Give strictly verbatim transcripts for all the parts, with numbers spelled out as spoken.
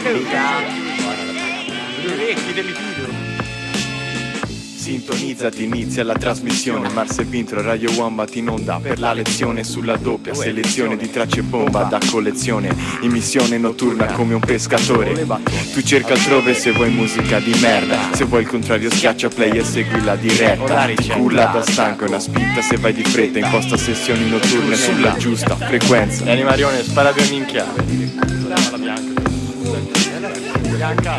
Vecchi delle video. Sintonizzati, inizia la trasmissione. Mars e Vintro, Radio Wombat in onda per la lezione sulla doppia selezione di tracce bomba da collezione. In missione notturna come un pescatore. Tu cerca altrove se vuoi musica di merda. Se vuoi il contrario schiaccia play e segui la diretta. Culla da stanco e una spinta se vai di fretta. Imposta sessioni notturne sulla giusta frequenza. E Animarione, sparate ogni minchiata. Brava la bianca. Bianca.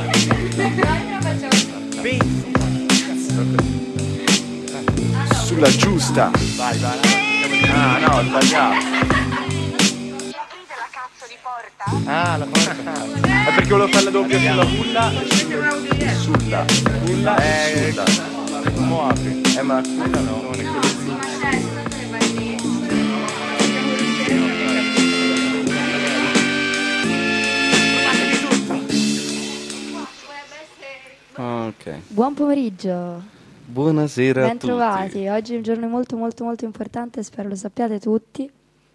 Sulla giusta. Vai, vai. Ah, no, ho sbagliato. Aprite la cazzo di porta. Ah, la porta. È perché volevo fare la doppia sulla culla e sulla. Culla e sulla. Mo apri. Eh, ma la culla no, non è quello lì. Ok. Buon pomeriggio. Buonasera a Ben tutti. trovati. Oggi è un giorno molto molto molto importante, spero lo sappiate tutti.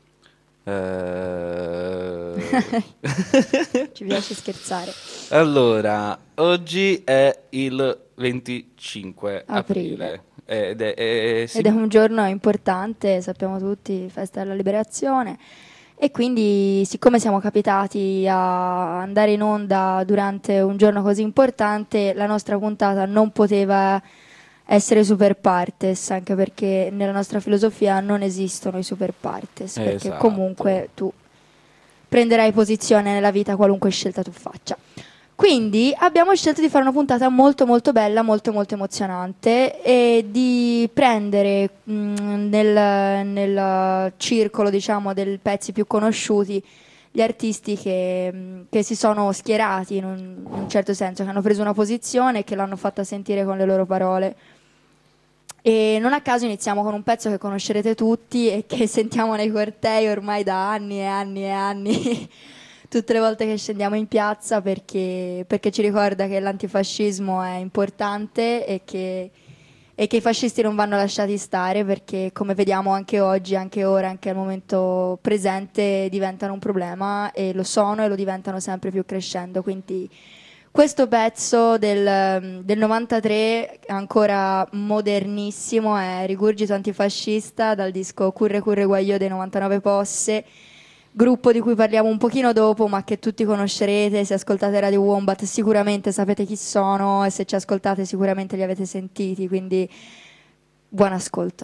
Eh... Ci piace scherzare. Allora, oggi è il venticinque aprile, Aprile. ed, è, è- sì, Ed è un giorno importante, sappiamo tutti, festa della liberazione. E quindi, siccome siamo capitati a andare in onda durante un giorno così importante, la nostra puntata non poteva essere super partes, anche perché nella nostra filosofia non esistono i super partes, perché Esatto. comunque tu prenderai posizione nella vita qualunque scelta tu faccia. Quindi abbiamo scelto di fare una puntata molto molto bella, molto molto emozionante e di prendere mh, nel, nel circolo, diciamo, dei pezzi più conosciuti gli artisti che, mh, che si sono schierati in un, in un certo senso, che hanno preso una posizione e che l'hanno fatta sentire con le loro parole. E non a caso iniziamo con un pezzo che conoscerete tutti e che sentiamo nei cortei ormai da anni e anni e anni tutte le volte che scendiamo in piazza, perché, perché ci ricorda che l'antifascismo è importante e che, e che i fascisti non vanno lasciati stare, perché come vediamo anche oggi, anche ora, anche al momento presente diventano un problema, e lo sono e lo diventano sempre più crescendo. Quindi questo pezzo del, del novantatré, ancora modernissimo, è Rigurgito Antifascista dal disco Curre Curre Guagliò dei novantanove Posse, gruppo di cui parliamo un pochino dopo, ma che tutti conoscerete. Se ascoltate Radio Wombat sicuramente sapete chi sono, e se ci ascoltate sicuramente li avete sentiti, quindi buon ascolto.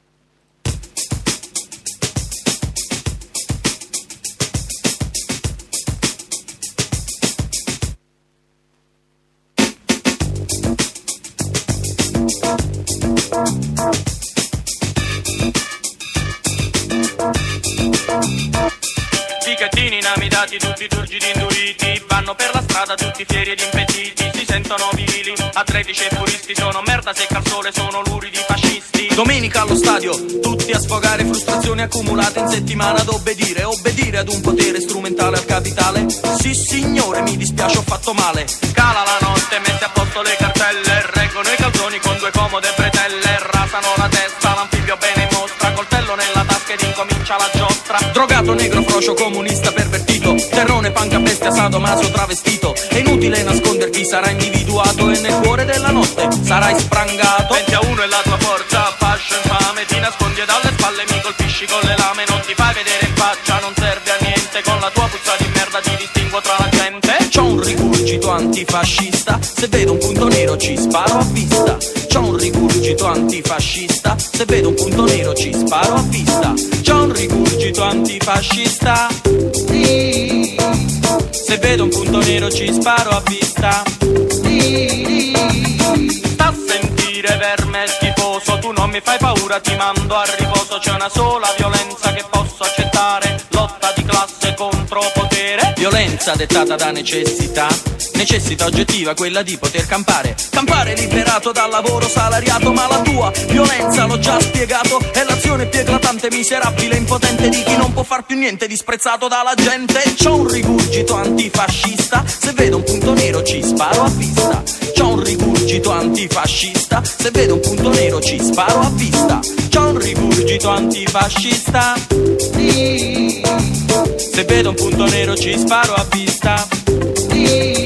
Ticchettini inamidati, tutti turgidi induriti, vanno per la strada tutti fieri ed impetiti, si sentono virili, atletici e puristi, sono merda secca al sole, sono luridi fascisti. Domenica allo stadio, tutti a sfogare frustrazioni accumulate in settimana, ad obbedire, obbedire ad un potere strumentale al capitale. Sì signore, mi dispiace, ho fatto male. Cala la notte, mette a posto le cartelle, reggono i calzoni con due comode bretelle, rasano la testa, l'anfibio bene in mostra, coltello nella tasca ed incomincia la giostra. Drogato, negro, frocio, comunista pervertito, terrone, panca, bestia, sadomaso travestito. È inutile nasconderti, sarà individuato e nel cuore della notte sarai sprangato. venti a uno è la tua forza, fascio infame, ti nascondi e dalle spalle mi colpisci con le lame. Non ti fai vedere in faccia, non serve a niente, con la tua puzza di merda ti distinguo tra la gente. C'ho un rigurgito antifascista, se vedo un punto nero ci sparo a vista. C'ho un rigurgito antifascista, se vedo un punto nero ci sparo a vista. C'ho un rigurgito antifascista, se vedo un punto nero ci sparo a vista. Sta a sentire verme schifoso, tu non mi fai paura, ti mando a riposo. C'è una sola violenza che posso accettare, lotta di classe contro potere. Violenza dettata da necessità, necessità oggettiva, quella di poter campare. Campare liberato dal lavoro salariato, ma la tua violenza, l'ho già spiegato, è l'azione più eclatante, miserabile, impotente di chi non può far più niente, disprezzato dalla gente. C'ho un rigurgito antifascista, se vedo un punto nero ci sparo a vista. C'ho un rigurgito antifascista, se vedo un punto nero ci sparo a vista. C'ho un rigurgito antifascista, se vedo un punto nero ci sparo a vista.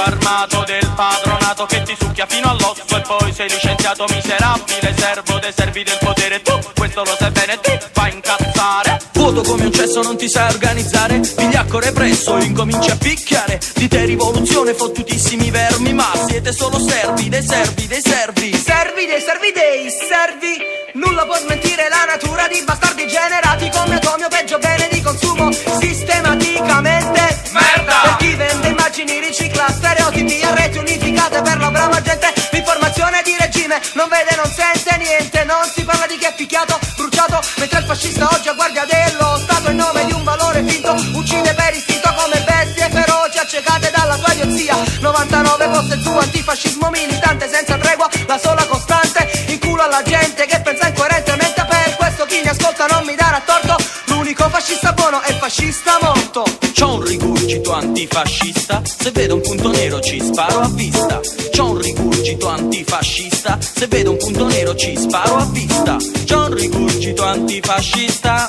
armato del padronato che ti succhia fino all'osso e poi sei licenziato miserabile, servo dei servi del potere. Tu questo lo sai bene, ti fa incazzare. Vuoto come un cesso, non ti sai organizzare, vigliacco represso, incominci a picchiare. Di te rivoluzione, fottutissimi vermi, ma siete solo servi dei servi dei servi. Servi dei servi dei servi. Nulla può smentire la natura di bastardi generati come atomi o peggio bene di consumo sistematicamente. Merda! Per chi vende immagini, ricicla stereotipi a reti unificate per la brava gente. L'informazione di regime non vede, non sente niente. Non si parla di chi è picchiato, bruciato, mentre il fascista oggi a guardia dello Stato in nome di un valore finto uccide per istinto come bestie feroci accecate dalla tua idiozia. novantanove posto il tuo antifascismo militante senza tregua, la sola costante, in culo alla gente che pensa incoerentemente. Per questo chi mi ascolta non mi darà torto, l'unico fascista buono è il fascista morto. C'ho un rigurgito antifascista, se vedo un punto nero ci sparo a vista. C'ho un rigurgito antifascista, se vedo un punto nero ci sparo a vista. C'ho un rigurgito antifascista,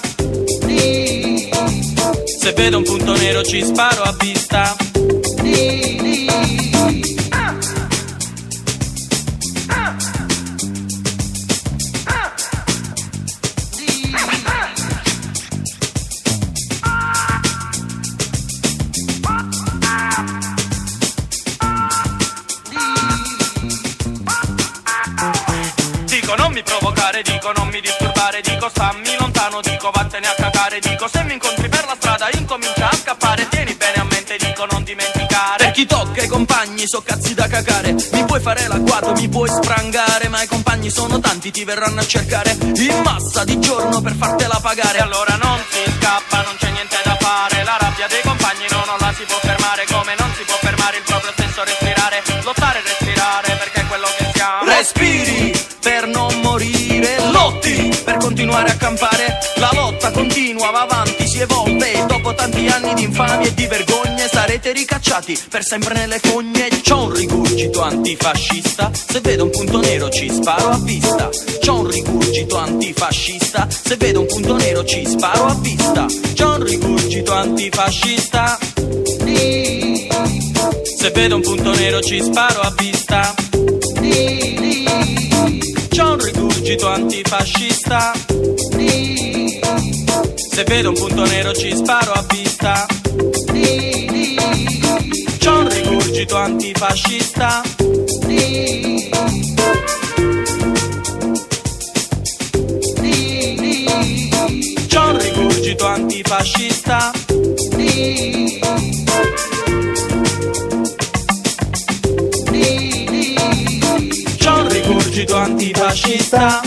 se vedo un punto nero ci sparo a vista. Dico non mi provocare, dico non mi disturbare, dico stammi lontano, dico vattene a cacare, dico se mi incontri per la strada incomincia a scappare, tieni bene a mente, dico non dimenticare. Per chi tocca i compagni so cazzi da cacare, mi puoi fare l'agguato, mi puoi sprangare, ma i compagni sono tanti, ti verranno a cercare in massa di giorno per fartela pagare. E allora non si scappa, non c'è niente da fare, la rabbia dei compagni no, non la si può fermare, come non si può fermare il proprio stesso respirare, lottare e respirare perché è quello che siamo. Respiri per non morire, lotti per continuare a campare, la lotta continua, va avanti, si evolve e dopo tanti anni di infamie e di vergogne sarete ricacciati per sempre nelle fogne. C'ho un rigurgito antifascista, se vedo un punto nero ci sparo a vista. C'ho un rigurgito antifascista, se vedo un punto nero ci sparo a vista. C'ho un rigurgito antifascista, se vedo un punto nero ci sparo a vista. C'ho un rigurgito antifascista, se vedo un punto nero ci sparo a vista. C'ho un rigurgito antifascista, c'ho un rigurgito antifascista, c'ho un rigurgito antifascista.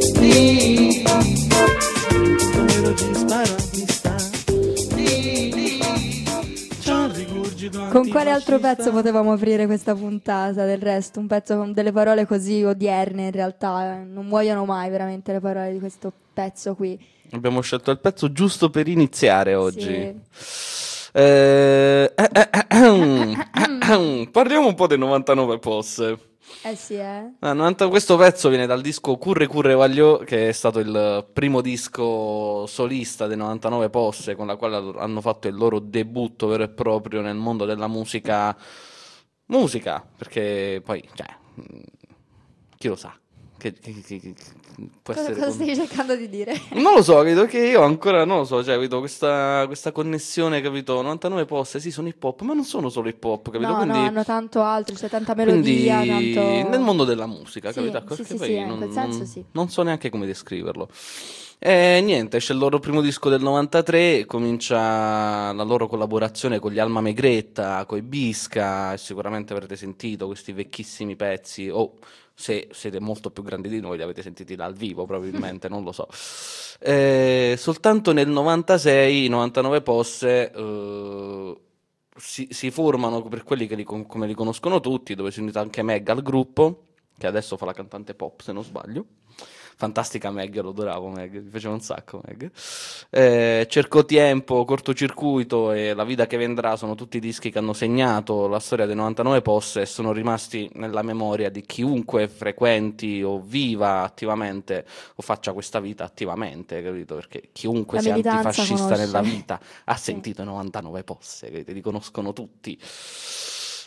Con quale altro pezzo potevamo aprire questa puntata? Del resto, un pezzo con delle parole così odierne in realtà, non muoiono mai veramente le parole di questo pezzo qui. Abbiamo scelto il pezzo giusto per iniziare oggi. Sì. Eh, eh, eh, eh, eh, parliamo un po' dei novantanove Posse. Eh sì, eh. Ah, novanta questo pezzo viene dal disco Curre Curre Vagliò, che è stato il primo disco solista dei novantanove Posse, con la quale hanno fatto il loro debutto vero e proprio nel mondo della musica. Musica, perché poi, cioè, chi lo sa? Che, che, che, che può Cosa, essere cosa con- stai cercando di dire? Non lo so, capito? Che io ancora non lo so, cioè, capito? Questa, questa connessione, capito? novantanove Posse, sì, sono hip hop, ma non sono solo hip hop, capito? No, Quindi, no, hanno tanto altro, c'è tanta quindi melodia, tanto... nel mondo della musica, Sì, capito? sì, Perché sì, poi sì, in non, quel senso non- sì. non so neanche come descriverlo. E niente, esce il loro primo disco del novantatré, comincia la loro collaborazione con gli Alma Megretta, con i Bisca, e sicuramente avrete sentito questi vecchissimi pezzi, o se siete molto più grandi di noi li avete sentiti dal vivo probabilmente, non lo so. Eh, soltanto nel novantasei i novantanove Posse eh, si, si formano per quelli che li, con- come li conoscono tutti, dove si è unita anche Meg al gruppo, che adesso fa la cantante pop se non sbaglio. Fantastica Meg, lo adoravo Meg, mi piaceva un sacco Meg. Eh, Cercotiempo, Cortocircuito e La vita che vendrà sono tutti dischi che hanno segnato la storia dei novantanove Posse e sono rimasti nella memoria di chiunque frequenti o viva attivamente o faccia questa vita attivamente, capito? Perché chiunque La sia militanza antifascista conosce. nella vita ha Sì. sentito i novantanove Posse, capito? Li conoscono tutti.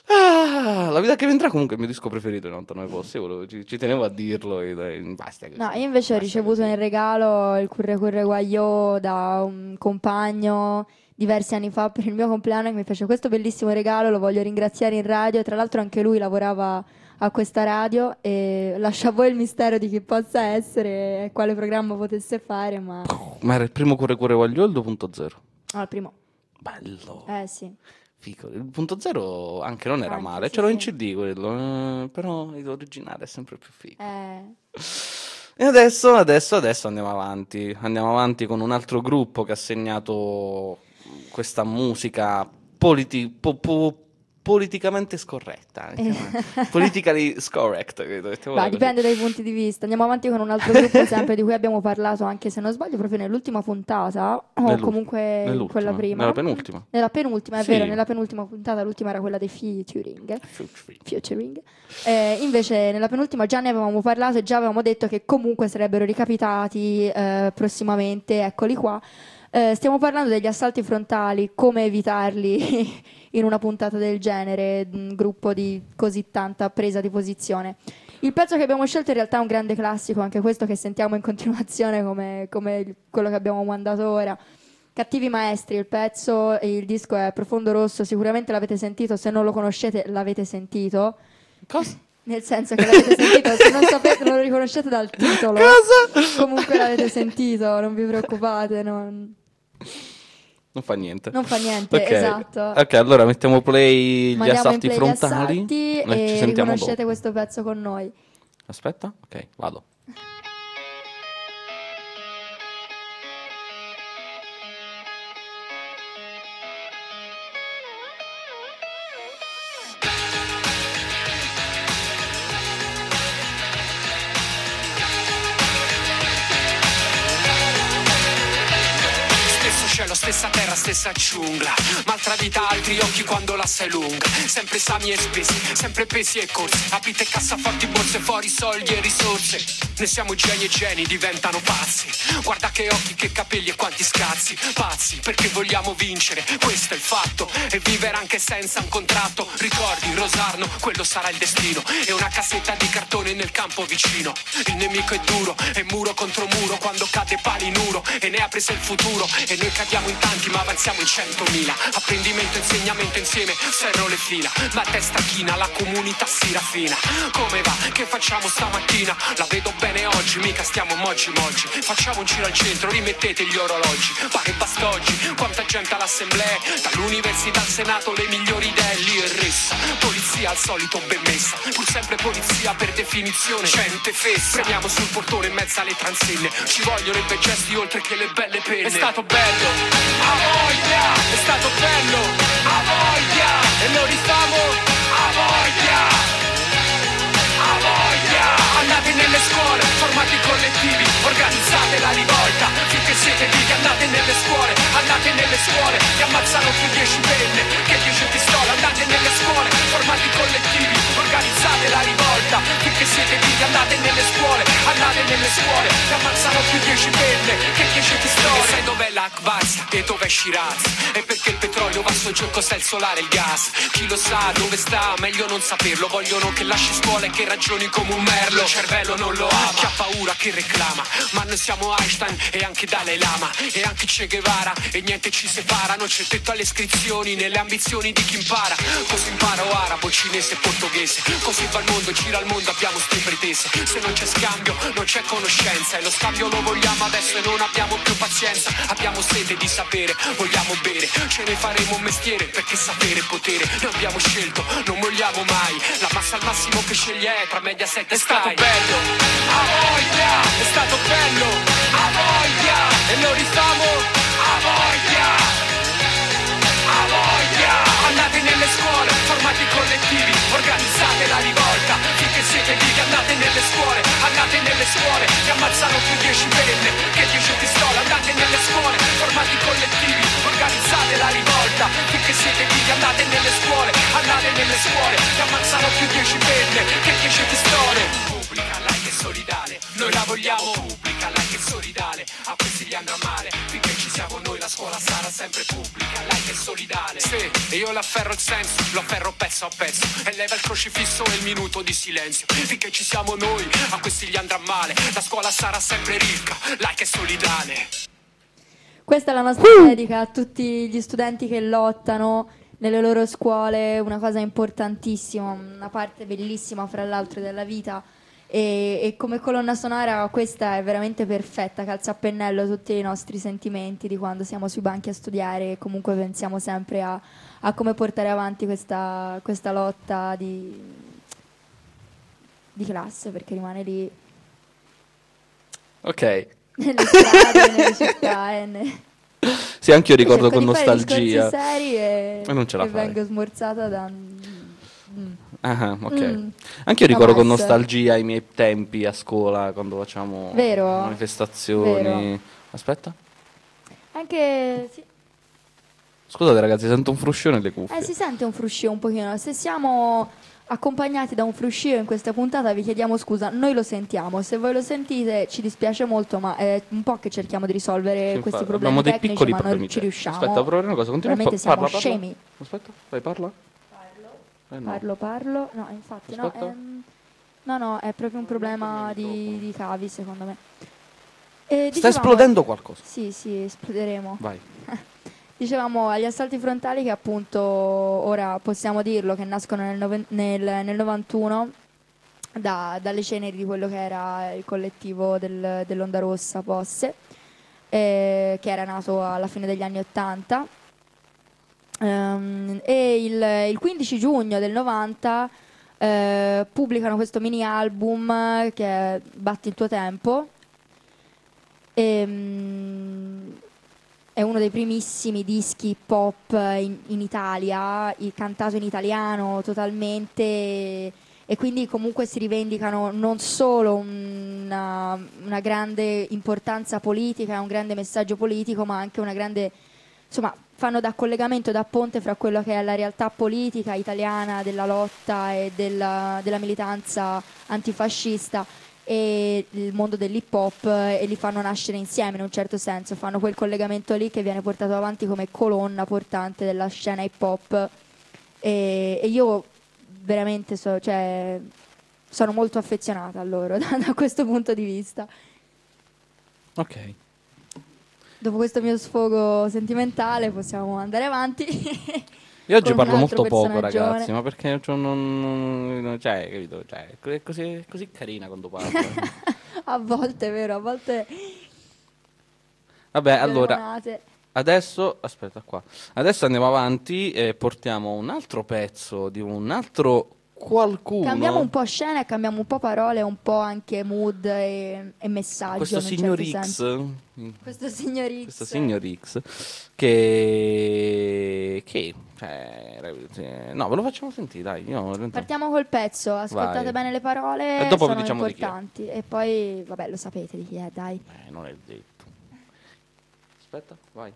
Ah, La vita che vendrà comunque è il mio disco preferito di novantanove posti, volevo- ci, ci tenevo a dirlo e dai, basta così. No, io invece ho Basta ricevuto così. in regalo il Curre Curre Guagliò da un compagno diversi anni fa per il mio compleanno che mi fece questo bellissimo regalo, lo voglio ringraziare in radio, tra l'altro anche lui lavorava a questa radio e lascio a voi il mistero di chi possa essere e quale programma potesse fare, ma Ma era il primo Cuore Cuore Guagliò o il due punto zero? no, il primo. Bello. Eh sì. Fico. Il punto zero anche non era Anche, male, sì, c'era sì. in C D quello, eh, però l'originale è sempre più figo. Eh, E adesso, adesso, adesso andiamo avanti. Andiamo avanti con un altro gruppo che ha segnato questa musica politi- po- po- politicamente scorretta. Politically scorrect. credo, mettiamola bah, così. dipende dai punti di vista. Andiamo avanti con un altro gruppo sempre di cui abbiamo parlato, anche se non sbaglio, proprio nell'ultima puntata o Nell'ult- comunque in nell'ultima, quella prima. nella penultima. Nella penultima, è Sì. vero, nella penultima puntata, l'ultima era quella dei featuring. featuring. Eh, invece nella penultima già ne avevamo parlato e già avevamo detto che comunque sarebbero ricapitati eh, prossimamente, eccoli qua. Eh, stiamo parlando degli assalti frontali, come evitarli in una puntata del genere, un gruppo di così tanta presa di posizione. Il pezzo che abbiamo scelto in realtà è un grande classico, anche questo che sentiamo in continuazione come, come il- quello che abbiamo mandato ora. Cattivi Maestri, il pezzo e il disco è Profondo Rosso, sicuramente l'avete sentito, se non lo conoscete l'avete sentito. Cosa? Nel senso che l'avete sentito, se non sapete, non lo riconoscete dal titolo. Cosa? Comunque l'avete sentito, non vi preoccupate, non, Non fa niente. non fa niente, Ok. esatto. Ok, allora mettiamo play gli Mandiamo in assalti play gli frontali assalti e ci e sentiamo riconoscete dopo. questo pezzo con noi. Aspetta, ok, vado. Stesso cielo, stessa terra, stessa giungla, maltradita altri occhi quando la sei lunga. Sempre esami e spesi, sempre pesi e corsi, aprite cassaforti, borse fuori, soldi e risorse. Ne siamo geni e geni diventano pazzi. Guarda che occhi, che capelli e quanti scazzi. Pazzi perché vogliamo vincere, questo è il fatto. E vivere anche senza un contratto. Ricordi, Rosarno, quello sarà il destino. E una cassetta di cartone nel campo vicino. Il nemico è duro, è muro contro muro. Quando cade palinuro e ne ha preso il futuro. E noi cadiamo in tanti ma avanziamo in centomila. Apprendimento, insegnamento insieme, serro le fila. Ma a testa china, la comunità si raffina. Come va? Che facciamo stamattina? La vedo bene oggi, mica stiamo moggi moggi. Facciamo un giro al centro, rimettete gli orologi. Pare basta oggi, quanta gente all'assemblea. Dall'università al senato le migliori idee. Lì è ressa, polizia al solito ben messa. Pur sempre polizia per definizione, gente fessa. Premiamo sul portone in mezzo alle transenne. Ci vogliono i bei gesti oltre che le belle penne. È stato bello, a voglia. È stato bello, a voglia. E lo rifamo, a voglia. A voglia. Andate nelle scuole, formati collettivi, organizzate la rivolta. Finché siete vivi andate nelle scuole, andate nelle scuole. Ti ammazzano più dieci penne che dieci pistole. Andate nelle scuole, formati collettivi, organizzate la rivolta. Finché siete vivi andate nelle scuole, andate nelle scuole. Ti ammazzano più dieci penne che dieci pistole. E sai dov'è l'Akbaz e dov'è Shiraz? E perché il petrolio va su giù, cos'è il solare e il gas? Chi lo sa dove sta? Meglio non saperlo. Vogliono che lasci scuola e che ragioni come un merlo. Il cervello non lo ama, chi ha paura che reclama. Ma noi siamo Einstein e anche Dalai Lama. E anche Che Guevara e niente ci separa. Non c'è tetto alle iscrizioni nelle ambizioni di chi impara. Così imparo arabo, cinese e portoghese. Così va il mondo, gira il mondo, abbiamo ste pretese. Se non c'è scambio, non c'è conoscenza. E lo scambio lo vogliamo adesso e non abbiamo più pazienza. Abbiamo sete di sapere, vogliamo bere. Ce ne faremo un mestiere perché sapere è potere. Noi abbiamo scelto, non vogliamo mai. La massa al massimo che sceglie è tra Mediaset e Sky. È stato bello, a voglia. È stato bello, a voglia. E lo rifamo, a voglia. A voglia. Andate nelle scuole, formati collettivi, organizzate la rivolta. Finché siete vivi andate nelle scuole, andate nelle scuole. Ti ammazzano più dieci penne che dieci pistole. Andate nelle scuole, formati collettivi, organizzate la rivolta. Finché siete vivi andate nelle scuole, andate nelle scuole. Ti ammazzano più dieci penne che dieci pistole. Pubblica, like e solidale, noi la vogliamo pubblica, like e solidale. A questi gli andrà male, finché ci siamo noi la scuola sarà sempre pubblica, like e solidale. Sì. E io le afferro il senso, lo afferro pezzo a pezzo. E leva il crocifisso e il minuto di silenzio. Finché ci siamo noi, a questi gli andrà male. La scuola sarà sempre ricca, laica e solidale. Questa è la nostra dedica a tutti gli studenti che lottano nelle loro scuole, una cosa importantissima, una parte bellissima fra l'altro della vita. E, e come colonna sonora questa è veramente perfetta, calza a pennello tutti i nostri sentimenti di quando siamo sui banchi a studiare e comunque pensiamo sempre a, a come portare avanti questa, questa lotta di, di classe, perché rimane lì Ok. nelle strade, nelle città e ne... Sì, anche io ricordo cerco con di fare nostalgia. discorsi seri e, E non ce la e fai. vengo smorzata da... Mm. Ah, ok. Mm. Anche io ricordo No, con ma è- nostalgia i miei tempi a scuola quando facciamo Vero? manifestazioni. Vero. Aspetta. Anche... Sì. Scusate ragazzi, sento un fruscio nelle cuffie. Eh, si sente un fruscio un pochino. Se siamo accompagnati da un fruscio in questa puntata vi chiediamo scusa, noi lo sentiamo. Se voi lo sentite ci dispiace molto, ma è un po' che cerchiamo di risolvere Sì, questi infatti, problemi abbiamo dei tecnici, piccoli ma problemi non ci tecnici. riusciamo. Aspetta, provo una cosa, continua a Veramente pa- siamo parla, parla. scemi. Aspetta, vai, parla. Eh, no. Parlo, parlo. No, infatti no. Aspetta. ehm, no, no, è proprio un problema di, di cavi, secondo me. E Sta dicevamo- esplodendo qualcosa. Sì, sì, esploderemo. Vai. Dicevamo agli assalti frontali che appunto ora possiamo dirlo che nascono nel, noven- nel, nel novantuno da- dalle ceneri di quello che era il collettivo del- dell'Onda Rossa Posse, eh, che era nato alla fine degli anni Ottanta. Ehm, e il, il quindici giugno del novanta eh, pubblicano questo mini album che è Batti il tuo tempo. Ehm, è uno dei primissimi dischi pop in, in Italia, i- cantato in italiano totalmente, e quindi comunque si rivendicano non solo una, una grande importanza politica e un grande messaggio politico, ma anche una grande, insomma, fanno da collegamento, da ponte fra quello che è la realtà politica italiana della lotta e della, della militanza antifascista e il mondo dell'hip hop, e li fanno nascere insieme in un certo senso, fanno quel collegamento lì che viene portato avanti come colonna portante della scena hip hop, e, e io veramente so, cioè, sono molto affezionata a loro da, da questo punto di vista. Ok. Dopo questo mio sfogo sentimentale possiamo andare avanti. Io oggi con un parlo altro molto poco, personaggione. ragazzi, ma perché cioè, non, non- cioè, capito? Cioè, è così, è così carina quando parla. A volte, è vero, a volte Vabbè, allora, leonate. adesso, aspetta qua. Adesso andiamo avanti e portiamo un altro pezzo di un altro qualcuno. Cambiamo un po' scena e cambiamo un po' parole, un po' anche mood e, e messaggio. Questo in un signor certo X, senso. Questo signor X. questo signor X, che, che, cioè, eh, no, ve lo facciamo sentire, dai. Io, in realtà- Partiamo col pezzo, ascoltate Vai. bene le parole, E dopo vi sono diciamo di chi è. importanti. E poi, vabbè, lo sapete di chi è, dai. Eh, non è detto. Aspetta, vai.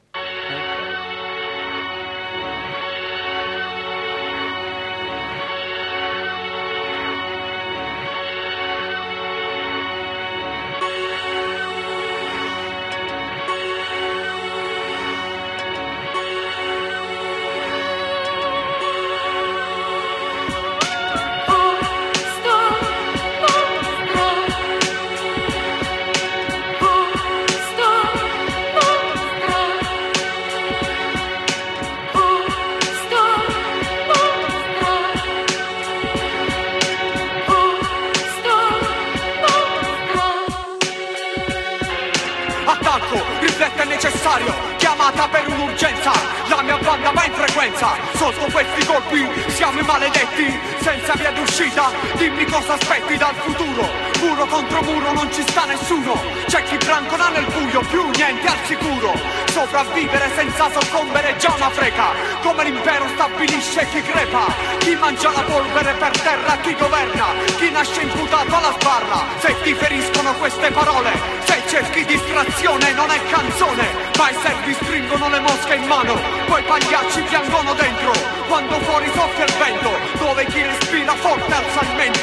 Attacco, riflette è necessario, chiamata per un'urgenza, la mia banda va in frequenza, sotto questi colpi siamo i maledetti, senza via d'uscita, dimmi cosa aspetti dal futuro, muro contro muro non ci sta nessuno, c'è chi brancola nel buio, più niente al sicuro, sopravvivere senza soccombere è già una freca, come l'impero stabilisce chi crepa, chi mangia la polvere per terra, chi governa, chi nasce imputato alla sbarra, se ti feriscono queste parole, se cerchi distrazione non è canzone, ma i servi stringono le mosche in mano, poi pagliacci piangono dentro, quando fuori soffia il vento, dove chi respira forte alza il mento,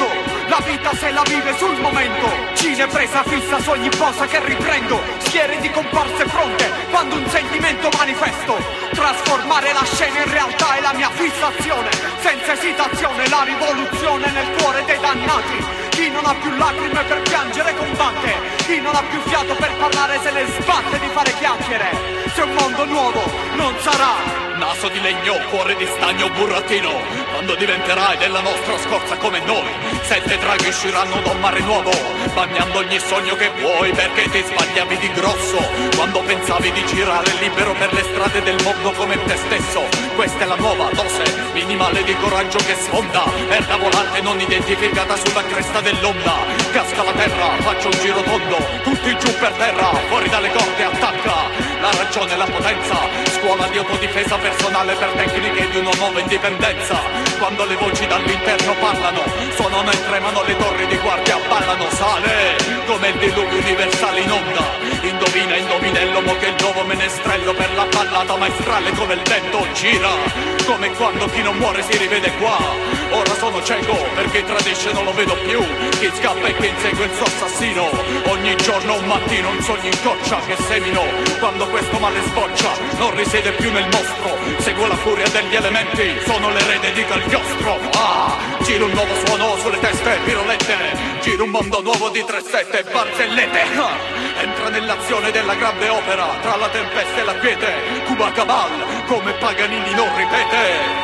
La vita se la vive sul momento, cine presa fissa su ogni posa che riprendo, schiere di comparse pronte quando un sentimento manifesto. Trasformare la scena in realtà è la mia fissazione, senza esitazione la rivoluzione nel cuore dei dannati. Chi non ha più lacrime per piangere combatte, chi non ha più fiato per parlare se ne sbatte di fare chiacchiere. Se un mondo nuovo non sarà naso di legno, cuore di stagno, burattino, quando diventerai della nostra scorza come noi, sette draghi usciranno da un mare nuovo, bagnando ogni sogno che vuoi, perché ti sbagliavi di grosso, quando pensavi di girare libero per le strade del mondo come te stesso. Questa è la nuova dose minimale di coraggio che sfonda, erda volante non identificata sulla cresta dell'onda. Casca la terra, faccio un giro tondo, tutti giù per terra, fuori dalle corde attacca la ragione e la potenza, scuola di autodifesa personale per tecniche di una nuova indipendenza. Quando le voci dall'interno parlano, suonano e tremano le torri di guardia, ballano, sale come il diluvio universale in onda. Indovina, indovinello, mo che il nuovo menestrello per la ballata maestrale come il vento gira, come quando chi non muore si rivede qua. Ora sono cieco perché tradisce non lo vedo più, chi scappa e chi insegue il suo assassino. Ogni giorno un mattino un sogno in goccia che semino, quando questo male sboccia non risiede più nel mostro, seguo la furia degli elementi, sono l'erede di Cagliostro. Ah, giro un nuovo suono sulle teste, virolette, giro un mondo nuovo di tre sette barzellette. Ah, entra nell'azione della grande opera, tra la tempesta e la quiete, Cuba Cabal, come Paganini non ripete.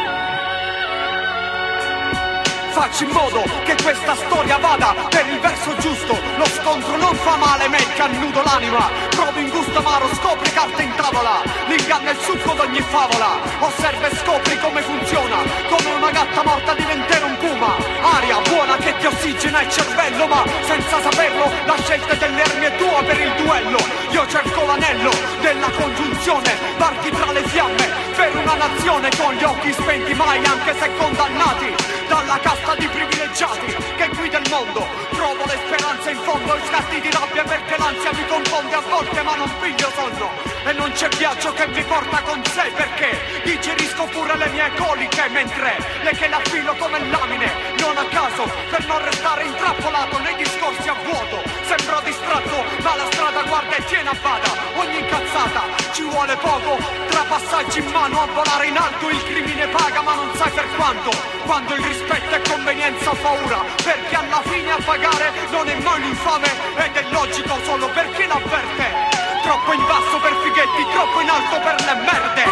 Faccio in modo che questa storia vada per il verso giusto. Lo scontro non fa male, me che annudo l'anima. Provi in gusto amaro, scopri carte in tavola. L'inganno è il succo d'ogni favola. Osserva e scopri come funziona. Come una gatta morta diventare un puma. Aria buona che ti ossigena il cervello, ma senza saperlo la scelta delle armi è tua per il duello. Io cerco l'anello della congiunzione, varchi tra le fiamme per una nazione con gli occhi spenti mai anche se condannati dalla casta di privilegiati che guida il mondo. Trovo le speranze in fondo, scatti di rabbia perché l'ansia mi confonde a volte ma non piglio sonno. E non c'è viaggio che mi porta con sé perché digerisco pure le mie coliche mentre le che la filo come lamine. Non a caso, per non restare intrappolato nei discorsi a vuoto. Sembro distratto ma la strada guarda e tiene a bada ogni incazzata. Ci vuole poco, tra passaggi in mano a volare in alto. Il crimine paga ma non sai per quanto. Quando il rispetto è convenienza o paura, perché alla fine a pagare non è mai l'infame ed è logico solo per chi l'avverte. Troppo in basso per fighetti, troppo in alto per le merde.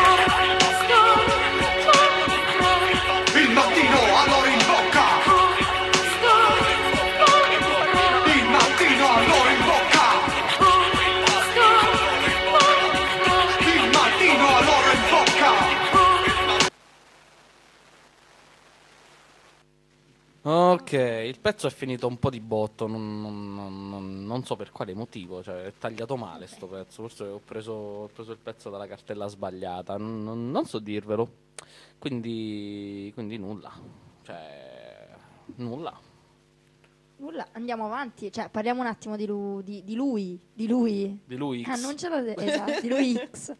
Il mattino a loro in bocca. Il mattino a loro in bocca. Il mattino a loro in bocca. Ok, il pezzo è finito un po' di botto, non, non- non- non so per quale motivo, cioè è tagliato male sto pezzo, forse ho preso, ho preso il pezzo dalla cartella sbagliata, non, non- non so dirvelo, quindi, quindi nulla, cioè nulla. Nulla, andiamo avanti, cioè parliamo un attimo di, lu- di- di lui, di lui. Di lui Ah, X. non ce l'ho de- esatto, di lui X.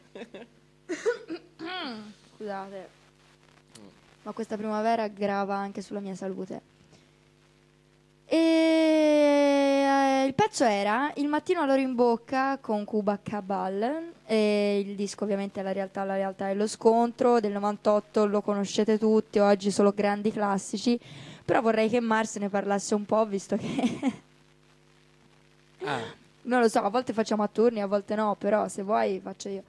Scusate. Ma questa primavera grava anche sulla mia salute. E eh, il pezzo era Il mattino a loro in bocca con Cuba Cabal. E il disco ovviamente è La realtà, la realtà è lo scontro del novantotto, lo conoscete tutti, oggi solo grandi classici. Però vorrei che Mars ne parlasse un po', visto che Ah, non lo so, a volte facciamo a turni, a volte no, però se vuoi faccio io.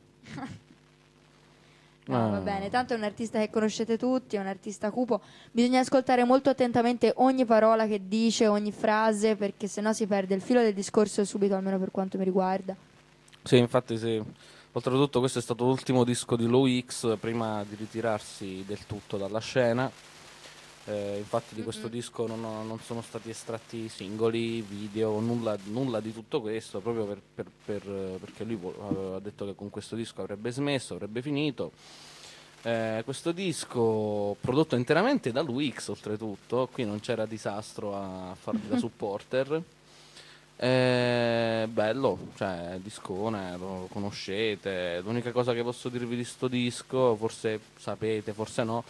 No, Ah. va bene, tanto è un artista che conoscete tutti, è un artista cupo. Bisogna ascoltare molto attentamente ogni parola che dice, ogni frase, perché sennò si perde il filo del discorso subito, almeno per quanto mi riguarda. sì, infatti sì. Oltretutto questo è stato l'ultimo disco di Low X prima di ritirarsi del tutto dalla scena. Eh, infatti di questo disco non, ho- non sono stati estratti singoli, video, nulla, nulla di tutto questo, proprio per- per- per- perché lui vo- aveva detto che con questo disco avrebbe smesso, avrebbe finito. Eh, questo disco prodotto interamente da lui X, oltretutto, qui non c'era Disastro a fargli da supporter. Eh, bello, cioè discone, lo conoscete. L'unica cosa che posso dirvi di sto disco, forse sapete, forse no,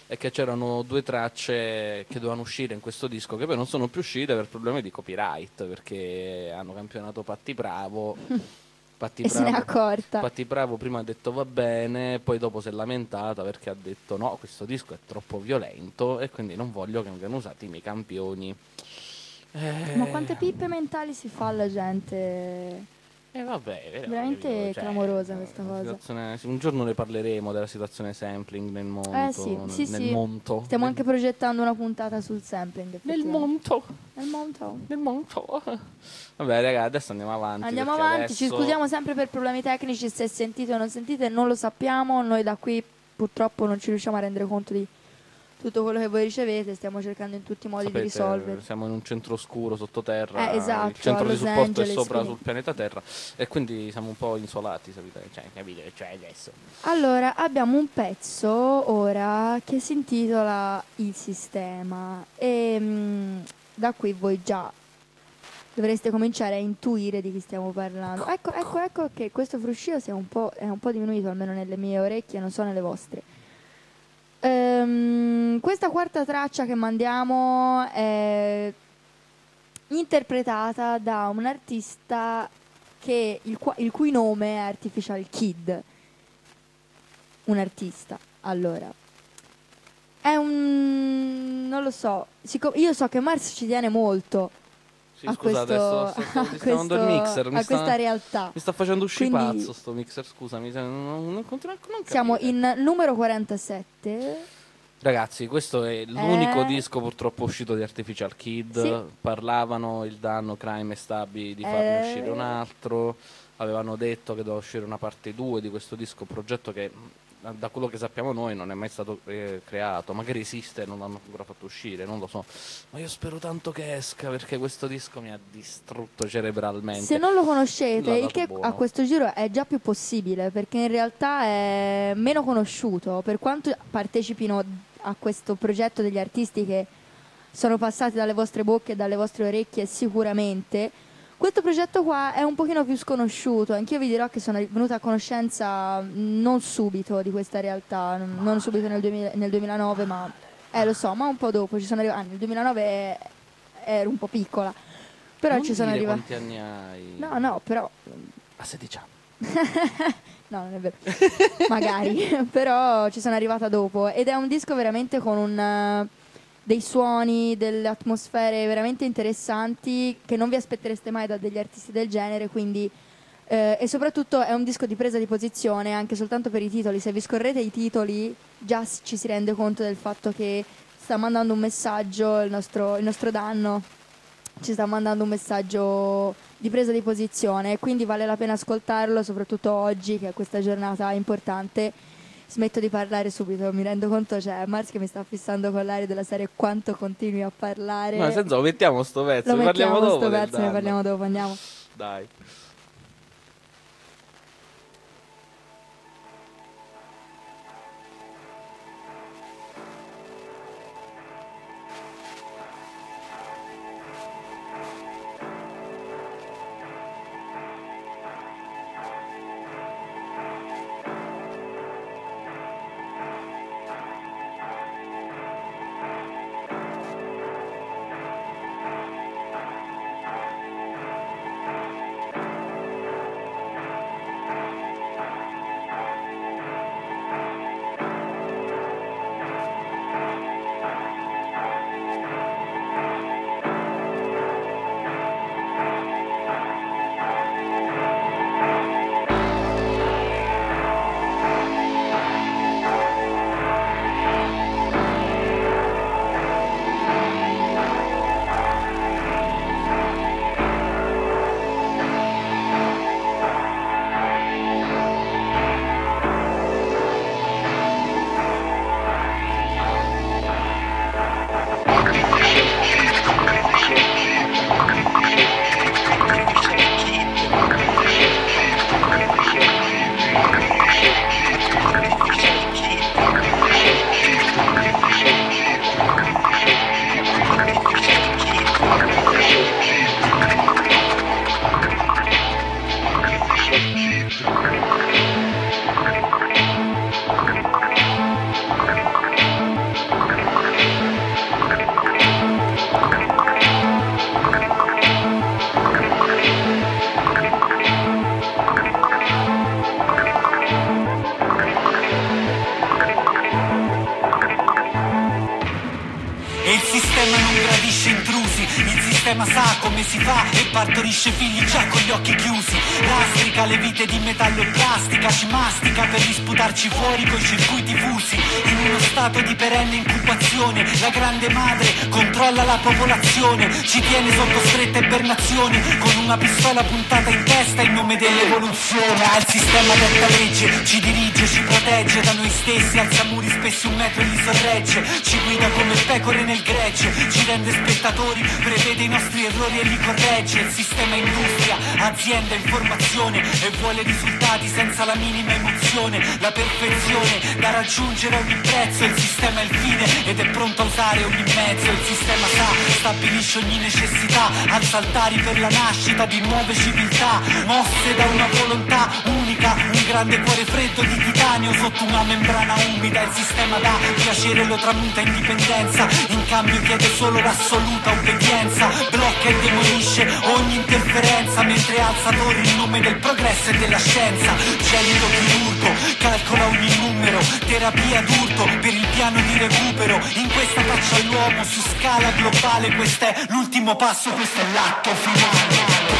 è che c'erano due tracce che dovevano uscire in questo disco che poi non sono più uscite per problemi di copyright, perché hanno campionato Patti Bravo. Patti E se n'è accorta. Patti Bravo prima ha detto va bene, poi dopo si è lamentata perché ha detto no, questo disco è troppo violento e quindi non voglio che vengano usati i miei campioni. Eh... Ma quante pippe mentali si fa alla gente? Eh vabbè, vero, veramente cioè, clamorosa questa cosa. Situazione... Un giorno ne parleremo della situazione sampling nel mondo. Eh sì, nel, sì, nel sì. monto. Stiamo nel... anche progettando una puntata sul sampling. Nel monto. Nel monto. Nel monto. Vabbè, raga, adesso andiamo avanti. Andiamo avanti, adesso... ci scusiamo sempre per problemi tecnici, se sentite o non sentite, non lo sappiamo. Noi da qui purtroppo non ci riusciamo a rendere conto di tutto quello che voi ricevete, stiamo cercando in tutti i modi Sapete, di risolvere. Siamo in un centro oscuro sottoterra, Eh, esatto, il centro a di Los supporto Angeles, è sopra quindi- sul pianeta Terra e quindi siamo un po' insolati, sapete? Cioè, capite? Cioè, adesso. Allora, abbiamo un pezzo ora che si intitola Il Sistema e mm, da qui voi già dovreste cominciare a intuire di chi stiamo parlando. Ecco, ecco, ecco che questo fruscio sia un po', è un po' diminuito, almeno nelle mie orecchie, non so nelle vostre. Ehm, questa quarta traccia che mandiamo è interpretata da un artista che, il, qua- il cui nome è Artificial Kid. Un artista, allora. È un... non lo so. siccome- io so che Mars ci tiene molto Sì, a scusate, questo, sto, sto, sto a sistemando il questo- mixer. Mi a sta, questa realtà. mi sta facendo uscire Quindi- pazzo sto mixer, scusami. se- Non, non, continua- non Siamo capire. in numero quarantasette. Ragazzi, questo è l'unico Eh. disco purtroppo uscito di Artificial Kid. Sì. Parlavano il danno Crime e Stabby di farne Eh. uscire un altro. Avevano detto che doveva uscire una parte due di questo disco, progetto che mh, da quello che sappiamo noi non è mai stato eh, creato. Magari esiste e non l'hanno ancora fatto uscire, non lo so. Ma io spero tanto che esca perché questo disco mi ha distrutto cerebralmente. Se non lo conoscete, L'ha il dato che buono. a questo giro è già più possibile, perché in realtà è meno conosciuto, per quanto partecipino a questo progetto degli artisti che sono passati dalle vostre bocche e dalle vostre orecchie sicuramente. Questo progetto qua è un pochino più sconosciuto, anch'io vi dirò che sono venuta a conoscenza non subito di questa realtà, non non subito nel, duemila nel duemilanove, ma eh lo so, ma un po' dopo ci sono arrivata. Ah, nel duemilanove ero un po' piccola, però Non ci sono dire arrivata. quanti anni hai? No, no, però A sedici anni. no, non è vero. Magari, però ci sono arrivata dopo ed è un disco veramente con un eh, dei suoni, delle atmosfere veramente interessanti che non vi aspettereste mai da degli artisti del genere, quindi eh, e soprattutto è un disco di presa di posizione anche soltanto per i titoli. Se vi scorrete i titoli già s- ci si rende conto del fatto che sta mandando un messaggio, il nostro, il nostro danno ci sta mandando un messaggio di presa di posizione, quindi vale la pena ascoltarlo, soprattutto oggi che è questa giornata importante. Smetto di parlare subito, mi rendo conto, c'è Mars che mi sta fissando con l'aria della serie quanto continui a parlare. Ma senza lo mettiamo sto pezzo, Lo ne parliamo mettiamo dopo sto del pezzo, ne danno. parliamo dopo, andiamo. Dai. Il sistema sa come si fa e partorisce figli già con gli occhi chiusi. Lastrica le vite di metallo e plastica, ci mastica per disputarci fuori coi circuiti fusi. In uno stato di perenne incubazione, la grande madre controlla la popolazione, ci tiene sotto stretta ibernazione, con una pistola puntata in testa in nome dell'evoluzione. Ha il sistema detta legge, ci dirige, ci protegge da noi stessi, alza muri spessi un metro e li sorregge, ci guida come pecore nel gregge, ci rende spettatori, prevede i nostri errori e li corregge. Il sistema industria, azienda, informazione e vuole risultati senza la minima emozione, la perfezione da raggiungere a ogni prezzo. Il sistema è il fine ed è pronto a usare ogni mezzo. Il sistema sa, stabilisce ogni necessità, alza altari per la nascita di nuove civiltà, mosse da una volontà unica, un grande cuore freddo di titanio sotto una membrana umida. Il sistema dà piacere, lo tramuta in dipendenza, in cambio chiede solo l'assoluta obbedienza, blocca e demolisce ogni interferenza, mentre alza torri in nome del progresso e della scienza. Gelido chirurgo, calcola ogni numero, terapia d'urto per il piano di recupero. In questa caccia all'uomo su scala globale, questo è l'ultimo passo, questo è l'atto finale.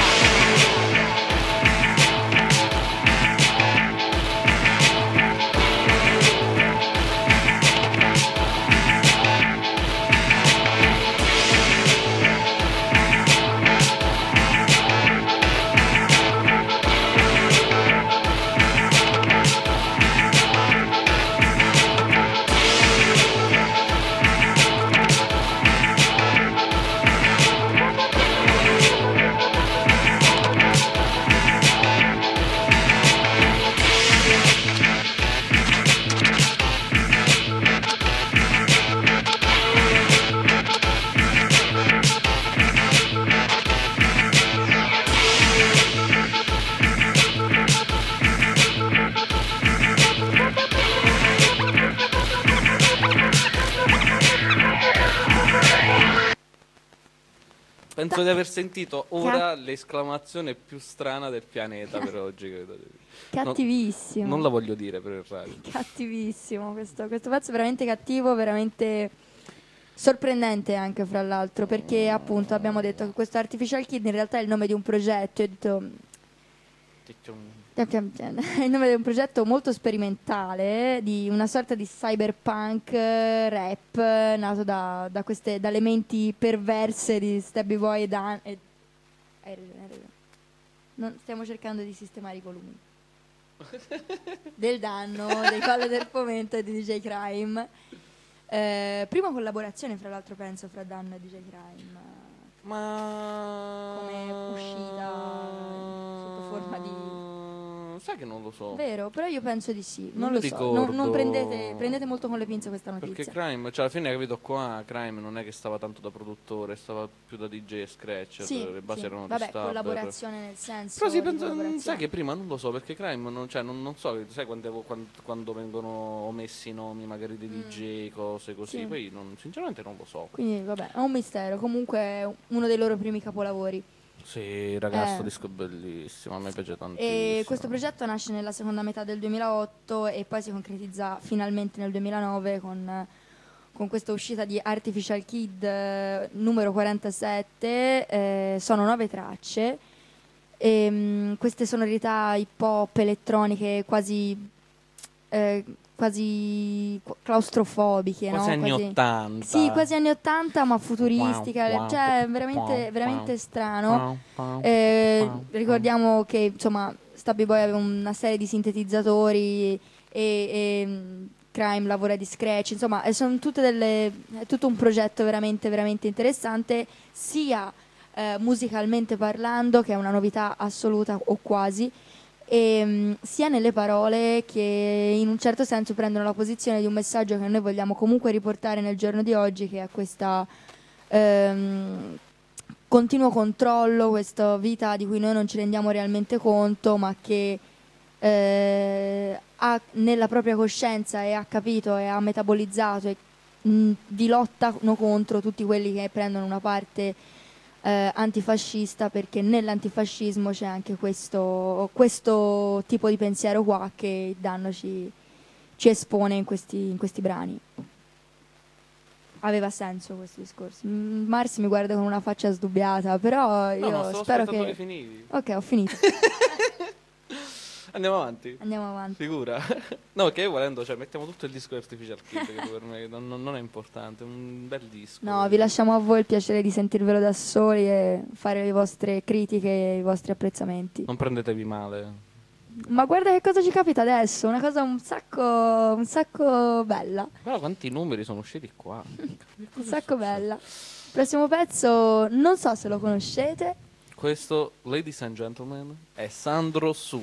Penso di aver sentito ora l'esclamazione più strana del pianeta per oggi, credo. Cattivissimo. Non, non la voglio dire per il radio. Cattivissimo, questo, questo pezzo è veramente cattivo, veramente sorprendente anche fra l'altro, perché appunto abbiamo detto che questo Artificial Kid in realtà è il nome di un progetto, ho detto... è il nome di un progetto molto sperimentale di una sorta di cyberpunk eh, rap eh, nato da, da queste dalle menti perverse di Stabby Boy e Dan e, hai ragione, hai ragione. Non, stiamo cercando di sistemare i volumi del danno, dei Colle del Fomento e di D J Crime, eh, prima collaborazione fra l'altro penso fra Dan e D J Crime, ma come uscita sotto forma di... Sai che non lo so. Vero, però io penso di sì. Non, Non lo mi so. ricordo. Non, non prendete, prendete molto con le pinze questa notizia. Perché Crime, cioè alla fine capito qua, Crime non è che stava tanto da produttore, stava più da D J e Scratch, sì, le basi sì. erano Vabbè, di Stabber. collaborazione nel senso. Però sì, di penso, collaborazione. sai che prima non lo so, perché Crime non, cioè, non, non so, sai quando, quando, quando vengono omessi i nomi magari dei Mm. D J, cose così, Sì. poi non, sinceramente non lo so. Quindi vabbè, è un mistero. Comunque è uno dei loro primi capolavori. Sì, ragazzo, Eh. disco bellissimo, a me piace tantissimo. E questo progetto nasce nella seconda metà del duemilaotto e poi si concretizza finalmente nel duemilanove con, con questa uscita di Artificial Kid eh, numero quarantasette. Eh, sono nove tracce. E, mh, queste sonorità hip hop elettroniche quasi eh, quasi claustrofobiche, Quasi no? anni Quasi- ottanta. Sì, quasi anni ottanta, ma futuristica, Wow, wow, cioè veramente, wow, veramente wow, strano. wow, wow, Eh, wow, ricordiamo che insomma Stabby Boy aveva una serie di sintetizzatori e, e mh, Crime lavora di Scratch, insomma, e sono tutte delle, è tutto un progetto veramente, veramente interessante, sia eh, musicalmente parlando, che è una novità assoluta o quasi, e, mh, sia nelle parole che in un certo senso prendono la posizione di un messaggio che noi vogliamo comunque riportare nel giorno di oggi, che è questa ehm, continuo controllo, questa vita di cui noi non ci rendiamo realmente conto, ma che eh, ha nella propria coscienza e ha capito e ha metabolizzato e mh, vi lottano contro tutti quelli che prendono una parte eh, antifascista, perché nell'antifascismo c'è anche questo, questo tipo di pensiero qua che Danno ci, ci espone in questi, in questi brani. aveva senso questo discorso. Mm, Mars mi guarda con una faccia sdubbiata, però io No, no, stavo spero aspettando che... che finivi. Ok, ho finito. Andiamo avanti. Andiamo avanti. Figura. No, perché io volendo, cioè, mettiamo tutto il disco di Artificial Kid, che per me non, non è importante, è un bel disco. No, vi lasciamo a voi il piacere di sentirvelo da soli e fare le vostre critiche e i vostri apprezzamenti. Non prendetevi male. Ma guarda che cosa ci capita adesso, una cosa un sacco, un sacco bella. Però quanti numeri sono usciti qua? Un sacco bella. Prossimo pezzo, non so se lo conoscete. Questo, ladies and gentlemen, è Sandro Su.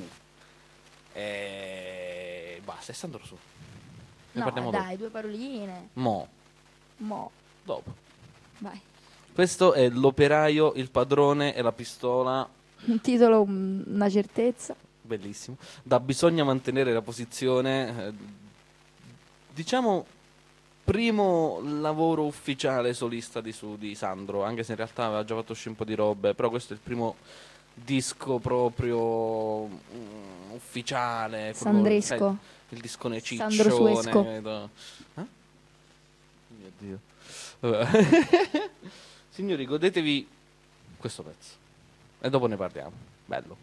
E... basta, è Sandro Su. Ne No, parliamo dai, dopo. due paroline. Mo, Mo, dopo. vai. Questo è L'operaio, il padrone e la pistola. Un titolo, un- una certezza. Bellissimo. Da bisogna mantenere la posizione. eh, diciamo, primo lavoro ufficiale solista di, su, di Sandro, anche se in realtà aveva già fatto uscire un po' di robe, però questo è il primo disco proprio mm, ufficiale. quello- Sandresco. sai, il discone Sandro ciccione. Suesco. capito? Eh? Mio Dio. Vabbè. Signori, godetevi questo pezzo e dopo ne parliamo. Bello.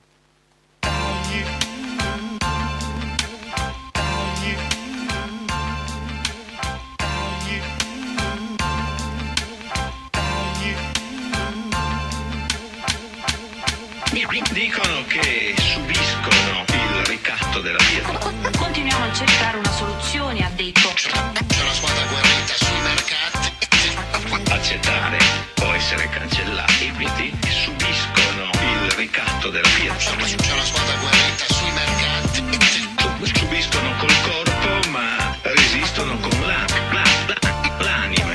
Dicono che subiscono il ricatto della firma. Continuiamo a cercare una soluzione, ha detto. C'è una squadra guerrita sui mercati. Accettare o essere cancellati, quindi subiscono il ricatto della firma. C'è una squadra guerrita sui mercati. Subiscono col corpo, ma resistono con la, la, la, l'anima.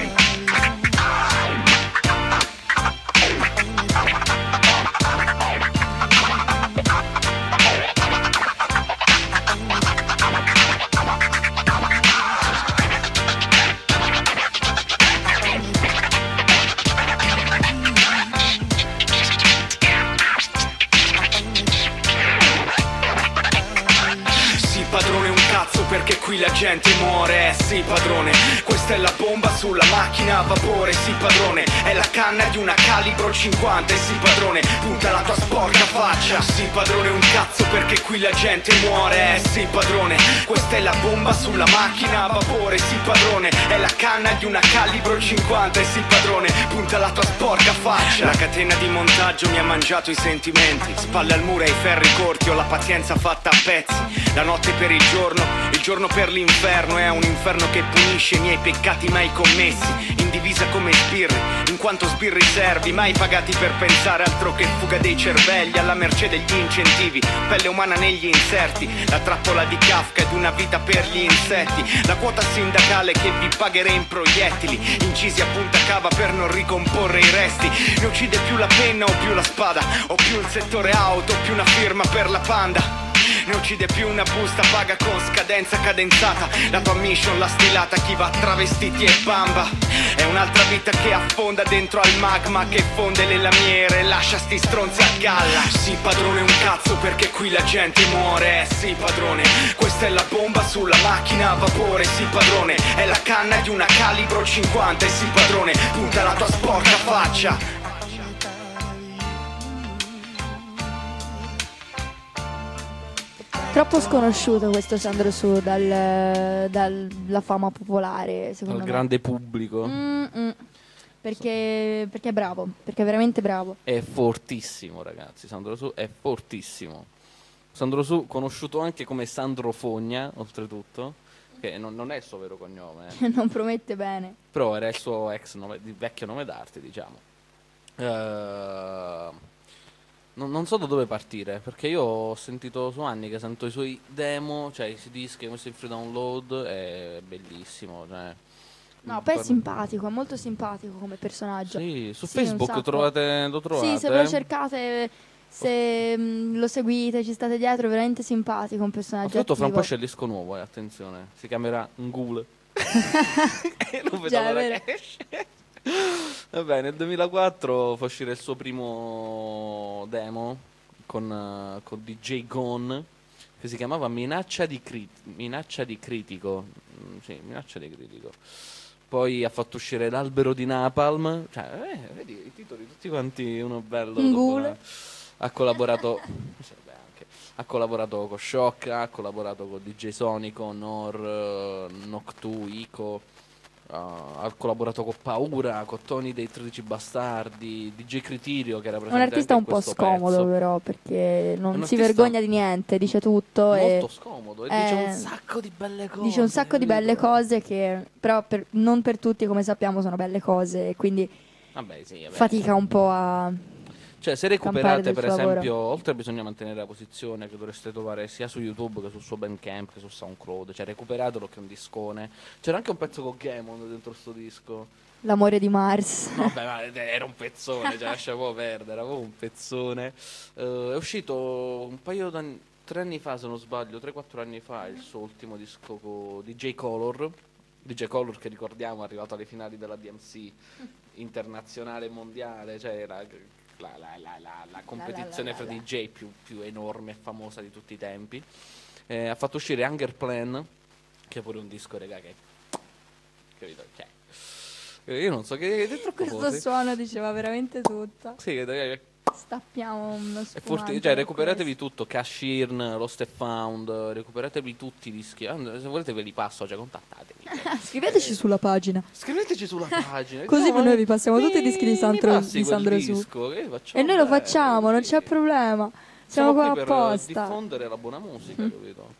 Padrone un cazzo perché qui la gente muore, eh sì padrone. Questa è la bomba sulla macchina a vapore, sì padrone. È la canna di una calibro cinquanta, eh sì padrone. Punta la tua sporca faccia, sì padrone un cazzo perché qui la gente muore, eh sì padrone. Questa è la bomba sulla macchina a vapore, sì padrone. È la canna di una calibro cinquanta, eh sì padrone. Punta la tua sporca faccia. La catena di montaggio mi ha mangiato i sentimenti. Spalle al muro e ai ferri corti, ho la pazienza fatta a pezzi. La notte per il giorno, il giorno per l'inferno. È un inferno che punisce i miei peccati mai commessi. In divisa come sbirri, in quanto sbirri servi, mai pagati per pensare altro che fuga dei cervelli, alla mercé degli incentivi, pelle umana negli inserti. La trappola di Kafka ed una vita per gli insetti. La quota sindacale che vi pagherei in proiettili, incisi a punta cava per non ricomporre i resti. Ne uccide più la penna o più la spada, o più il settore auto, o più una firma per la Panda. Ne uccide più una busta paga con scadenza cadenzata. La tua mission l'ha stilata chi va travestiti e bamba. È un'altra vita che affonda dentro al magma, che fonde le lamiere e lascia sti stronzi a galla. Sì padrone un cazzo perché qui la gente muore, eh sì padrone. Questa è la bomba sulla macchina a vapore, sì padrone. È la canna di una calibro cinquanta, eh sì padrone. Punta la tua sporca faccia. Troppo sconosciuto questo Sandro Su dal, dalla fama popolare, secondo Al me. grande pubblico. Mm-mm. Perché, perché è bravo, perché è veramente bravo. È fortissimo, ragazzi. Sandro Su è fortissimo. Sandro Su, conosciuto anche come Sandro Fogna, oltretutto, che non, non è il suo vero cognome, eh. Non promette bene. Però era il suo ex nome, di vecchio nome d'arte, diciamo. Uh, non, non so da dove partire, perché io ho sentito su anni che sento i suoi demo, cioè i C D che ho messo in free download, è bellissimo, cioè. No, poi è simpatico, è molto simpatico come personaggio. Sì, su Sì, un Facebook sacco. trovate, lo trovate. Sì, se ve lo cercate, se mh, lo seguite, ci state dietro, è veramente simpatico, un personaggio Oltretutto fra un po' attivo. c'è il disco nuovo, eh, attenzione, si chiamerà Ngul. E non vedo Già, è l'ora vero. che esce. Vabbè, nel duemilaquattro fa uscire il suo primo demo con, eh, con D J Gone, che si chiamava Minaccia di, crit- Minaccia di Critico. Mm, sì, Minaccia di Critico. Poi ha fatto uscire L'albero di Napalm, cioè, eh, vedi i titoli tutti quanti uno bello. Ngule. Ha collaborato, sì, beh, anche, ha collaborato con Shock, ha collaborato con D J Sonico, Nor, uh, Noctu, Ico, uh, ha collaborato con Paura, con Tony dei tredici Bastardi, D J Criterio che era presente Un artista anche un in po' questo scomodo pezzo. però, perché non Un si artista vergogna di niente, dice tutto. Molto e scomodo, e eh, dice un sacco di belle cose. Dice un sacco di belle cose che però per- non per tutti, come sappiamo, sono belle cose, e quindi Vabbè, sì, vabbè. fatica un po' a... Cioè, se campare recuperate, del per suo lavoro. esempio, oltre bisogna mantenere la posizione che dovreste trovare sia su YouTube che sul suo Bandcamp che su SoundCloud. Cioè, recuperatelo che è un discone. C'era anche un pezzo con Gamon dentro sto disco. L'amore di Mars. No, beh, ma era un pezzone, cioè, lasciamo perdere, era proprio un pezzone. Eh, è uscito un paio d'anni, tre anni fa, se non sbaglio, tre quattro anni fa, il suo ultimo disco con D J Color. D J Color, che ricordiamo è arrivato alle finali della D M C internazionale e mondiale, cioè la, la, la, la, la, la competizione la, la, fra la. D J più, più enorme e famosa di tutti i tempi. Eh, ha fatto uscire Hunger Plan, che è pure un disco, regà, che capito? Cioè, eh, io non so che è troppo Questo cose. suono diceva veramente tutto. Sì, che Stappiamo uno è spumante. forte, cioè, per recuperatevi tutto, Cash In, Lost and Found, recuperatevi tutti i dischi. Ah, se volete ve li passo, cioè contattatemi. questo. Scriveteci sulla pagina. Scriveteci sulla pagina. Così No, noi vi passiamo mi- tutti i dischi di mi Sandro, passi di quel Sandro Su. disco, che facciamo E noi lo bene, facciamo, non sì. c'è problema. Siamo qua qui per apposta. diffondere la buona musica, Mm. capito?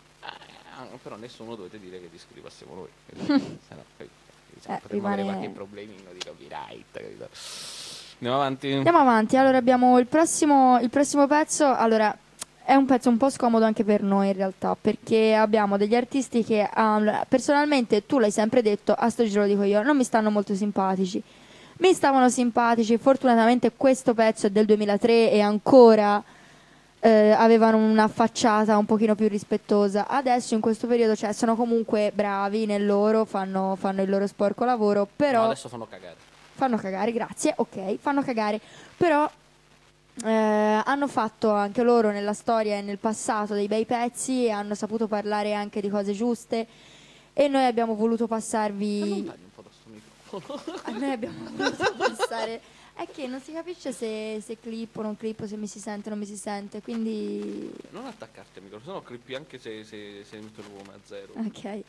Eh, però nessuno dovete dire che dischi li passiamo noi. capito? Se no, capito? Diciamo, Eh, potremmo avere rimane- qualche problemino di copyright, capito? Andiamo avanti. Andiamo avanti, allora abbiamo il prossimo, il prossimo pezzo. Allora, è un pezzo un po' scomodo anche per noi in realtà, perché abbiamo degli artisti che ah, personalmente, tu l'hai sempre detto, a sto giro lo dico io, non mi stanno molto simpatici. Mi stavano simpatici, fortunatamente questo pezzo è del duemilatré e ancora eh, avevano una facciata un pochino più rispettosa. Adesso in questo periodo, cioè, sono comunque bravi nel loro, fanno, fanno il loro sporco lavoro, però... No, adesso fanno cagare. Fanno cagare, grazie, ok, fanno cagare, però eh, hanno fatto anche loro nella storia e nel passato dei bei pezzi e hanno saputo parlare anche di cose giuste, e noi abbiamo voluto passarvi... Allontani un po' da sto microfono. A noi abbiamo voluto passare... È che non si capisce se, se clip o non clip, se mi si sente o non mi si sente, quindi... Non attaccarti al microfono, sennò clippi anche se, se, se metto il volume a zero. Ok.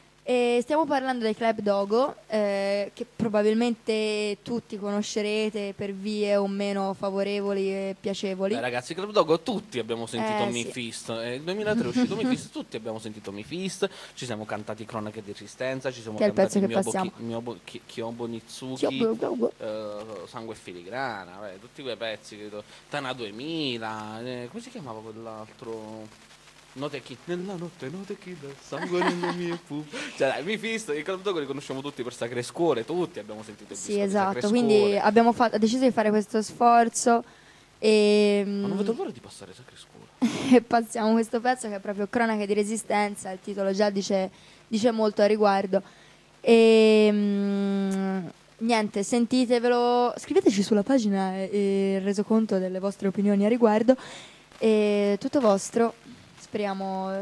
E stiamo parlando dei Club Dogo, eh, che probabilmente tutti conoscerete per vie o meno favorevoli e piacevoli. Beh, ragazzi, Club Dogo tutti abbiamo sentito Eh, Mi sì. Fist. Eh, Nel duemilatré è uscito Mi Fist, tutti abbiamo sentito Mi Fist. Ci siamo cantati Cronache di Resistenza, ci siamo Che è il cantati pezzo che Myobo, passiamo. Ki- Myobo, Ki- Kyobo Nitsuki, Kyobo Dogo. eh, Sangue e Filigrana, beh, tutti quei pezzi. Credo. Tana duemila, eh, come si chiamava quell'altro? Note chi nella notte, note chi del sangue nelle mie pupille. Cioè, dai, Mi Fist, i Club Dogo li conosciamo tutti per Sacre Scuole, tutti abbiamo sentito il Sì, disco di esatto, Sacre quindi Scuole. abbiamo fa- deciso di fare questo sforzo e, Ma non vedo l'ora di passare Sacre Scuole. e passiamo questo pezzo che è proprio Cronache di Resistenza, il titolo già dice, dice molto a riguardo. E mm, niente, sentitevelo, scriveteci sulla pagina e, e resoconto delle vostre opinioni a riguardo. E tutto vostro, speriamo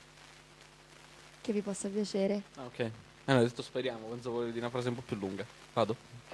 che vi possa piacere. Ah, ok. Eh, no, ho detto speriamo, penso volevi dire una frase un po' più lunga. Vado.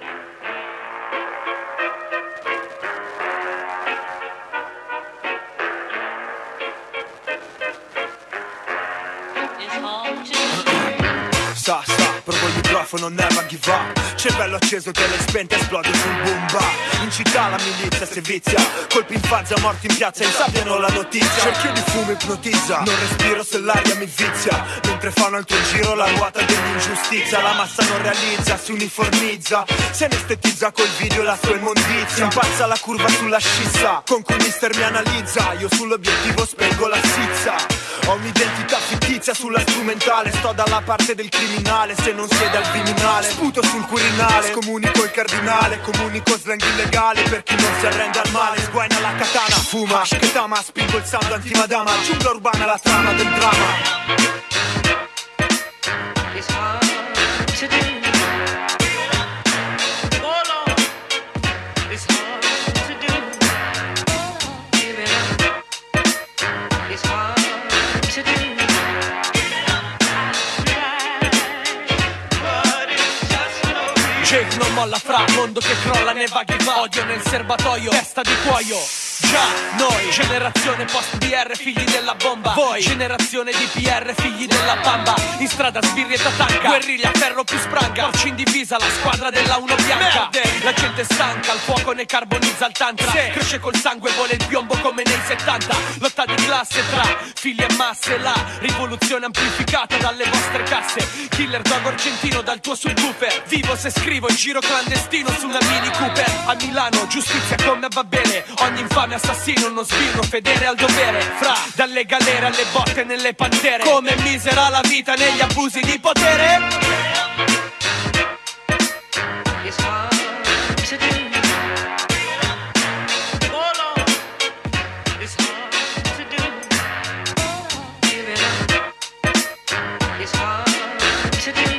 Sa, sa, provo il microfono, never give up. Cervello acceso che le spente esplode sul boom bap. In città la milizia si vizia, colpi in fazza, morti in piazza, insabbiano la notizia. Cerchio di fumo ipnotizza, non respiro se l'aria mi vizia. Mentre fanno il tuo giro la ruota dell'ingiustizia. La massa non realizza, si uniformizza, si anestetizza col video la sua immondizia. Impazza la curva sulla scissa, con cui mister mi analizza. Io sull'obiettivo spengo la sizza. Ho un'identità fittizia sulla strumentale, sto dalla parte del criminale, se non siede al viminale. Sputo sul Quirinale, scomunico il cardinale, comunico slang illegale per chi non si arrende al male. Sguaina la katana, fuma, shketama, spingo il sound antimadama, giungla urbana la trama del dramma. It's hard to do. Oh Lord, it's hard to do. Give it up. It's hard to do. But it's Jake non molla fra, mondo che crolla ne vaghi va. Odio nel serbatoio, testa di cuoio. Già, noi, generazione post B R, figli della bomba. Voi, generazione di P R, figli della bamba. In strada sbirrietta tanca, guerriglia, ferro più spranga. Porci in divisa, la squadra della uno bianca. Merde. La gente stanca, il fuoco ne carbonizza il tantra. Sì. Cresce col sangue, vuole il piombo come nei settanta. Lotta di classe tra figli e masse. La rivoluzione amplificata dalle vostre casse. Killer Dog Argentino dal tuo subwoofer. Vivo se scrivo in giro clandestino su una Mini Cooper. A Milano, giustizia come va bene. Ogni infame assassino, uno sbirro fedele al dovere. Fra, dalle galere alle botte nelle pantere. Come misera la vita negli abusi di potere. It's hard to do. Hold on. It's hard to do. Give it up. It's hard to do.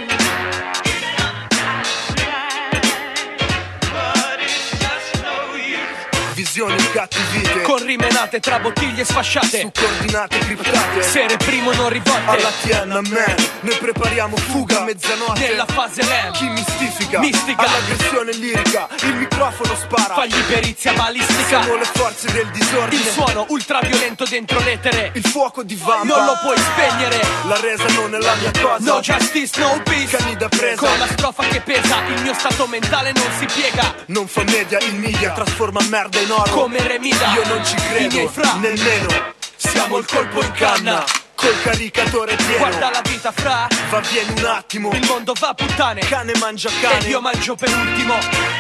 Visioni cattivite, con rimenate tra bottiglie sfasciate, su coordinate criptate, sere primo non rivolte. Alla Tiana Man, noi prepariamo fuga a mezzanotte nella fase land. Chi mistifica, mistica, all'aggressione lirica, il microfono spara, fagli perizia balistica. Siamo le forze del disordine, il suono ultraviolento dentro l'etere, il fuoco di vampa, non lo puoi spegnere. La resa non è la mia cosa, no justice, no peace. Cani da presa, con la strofa che pesa, il mio stato mentale non si piega. Non fa media, il media trasforma merda in oro. Come Remida, io non ci credo, fra, nemmeno. Siamo il colpo in canna, col caricatore pieno. Guarda la vita fra, va vieni un attimo. Il mondo va a puttane, cane mangia cane e io mangio per ultimo.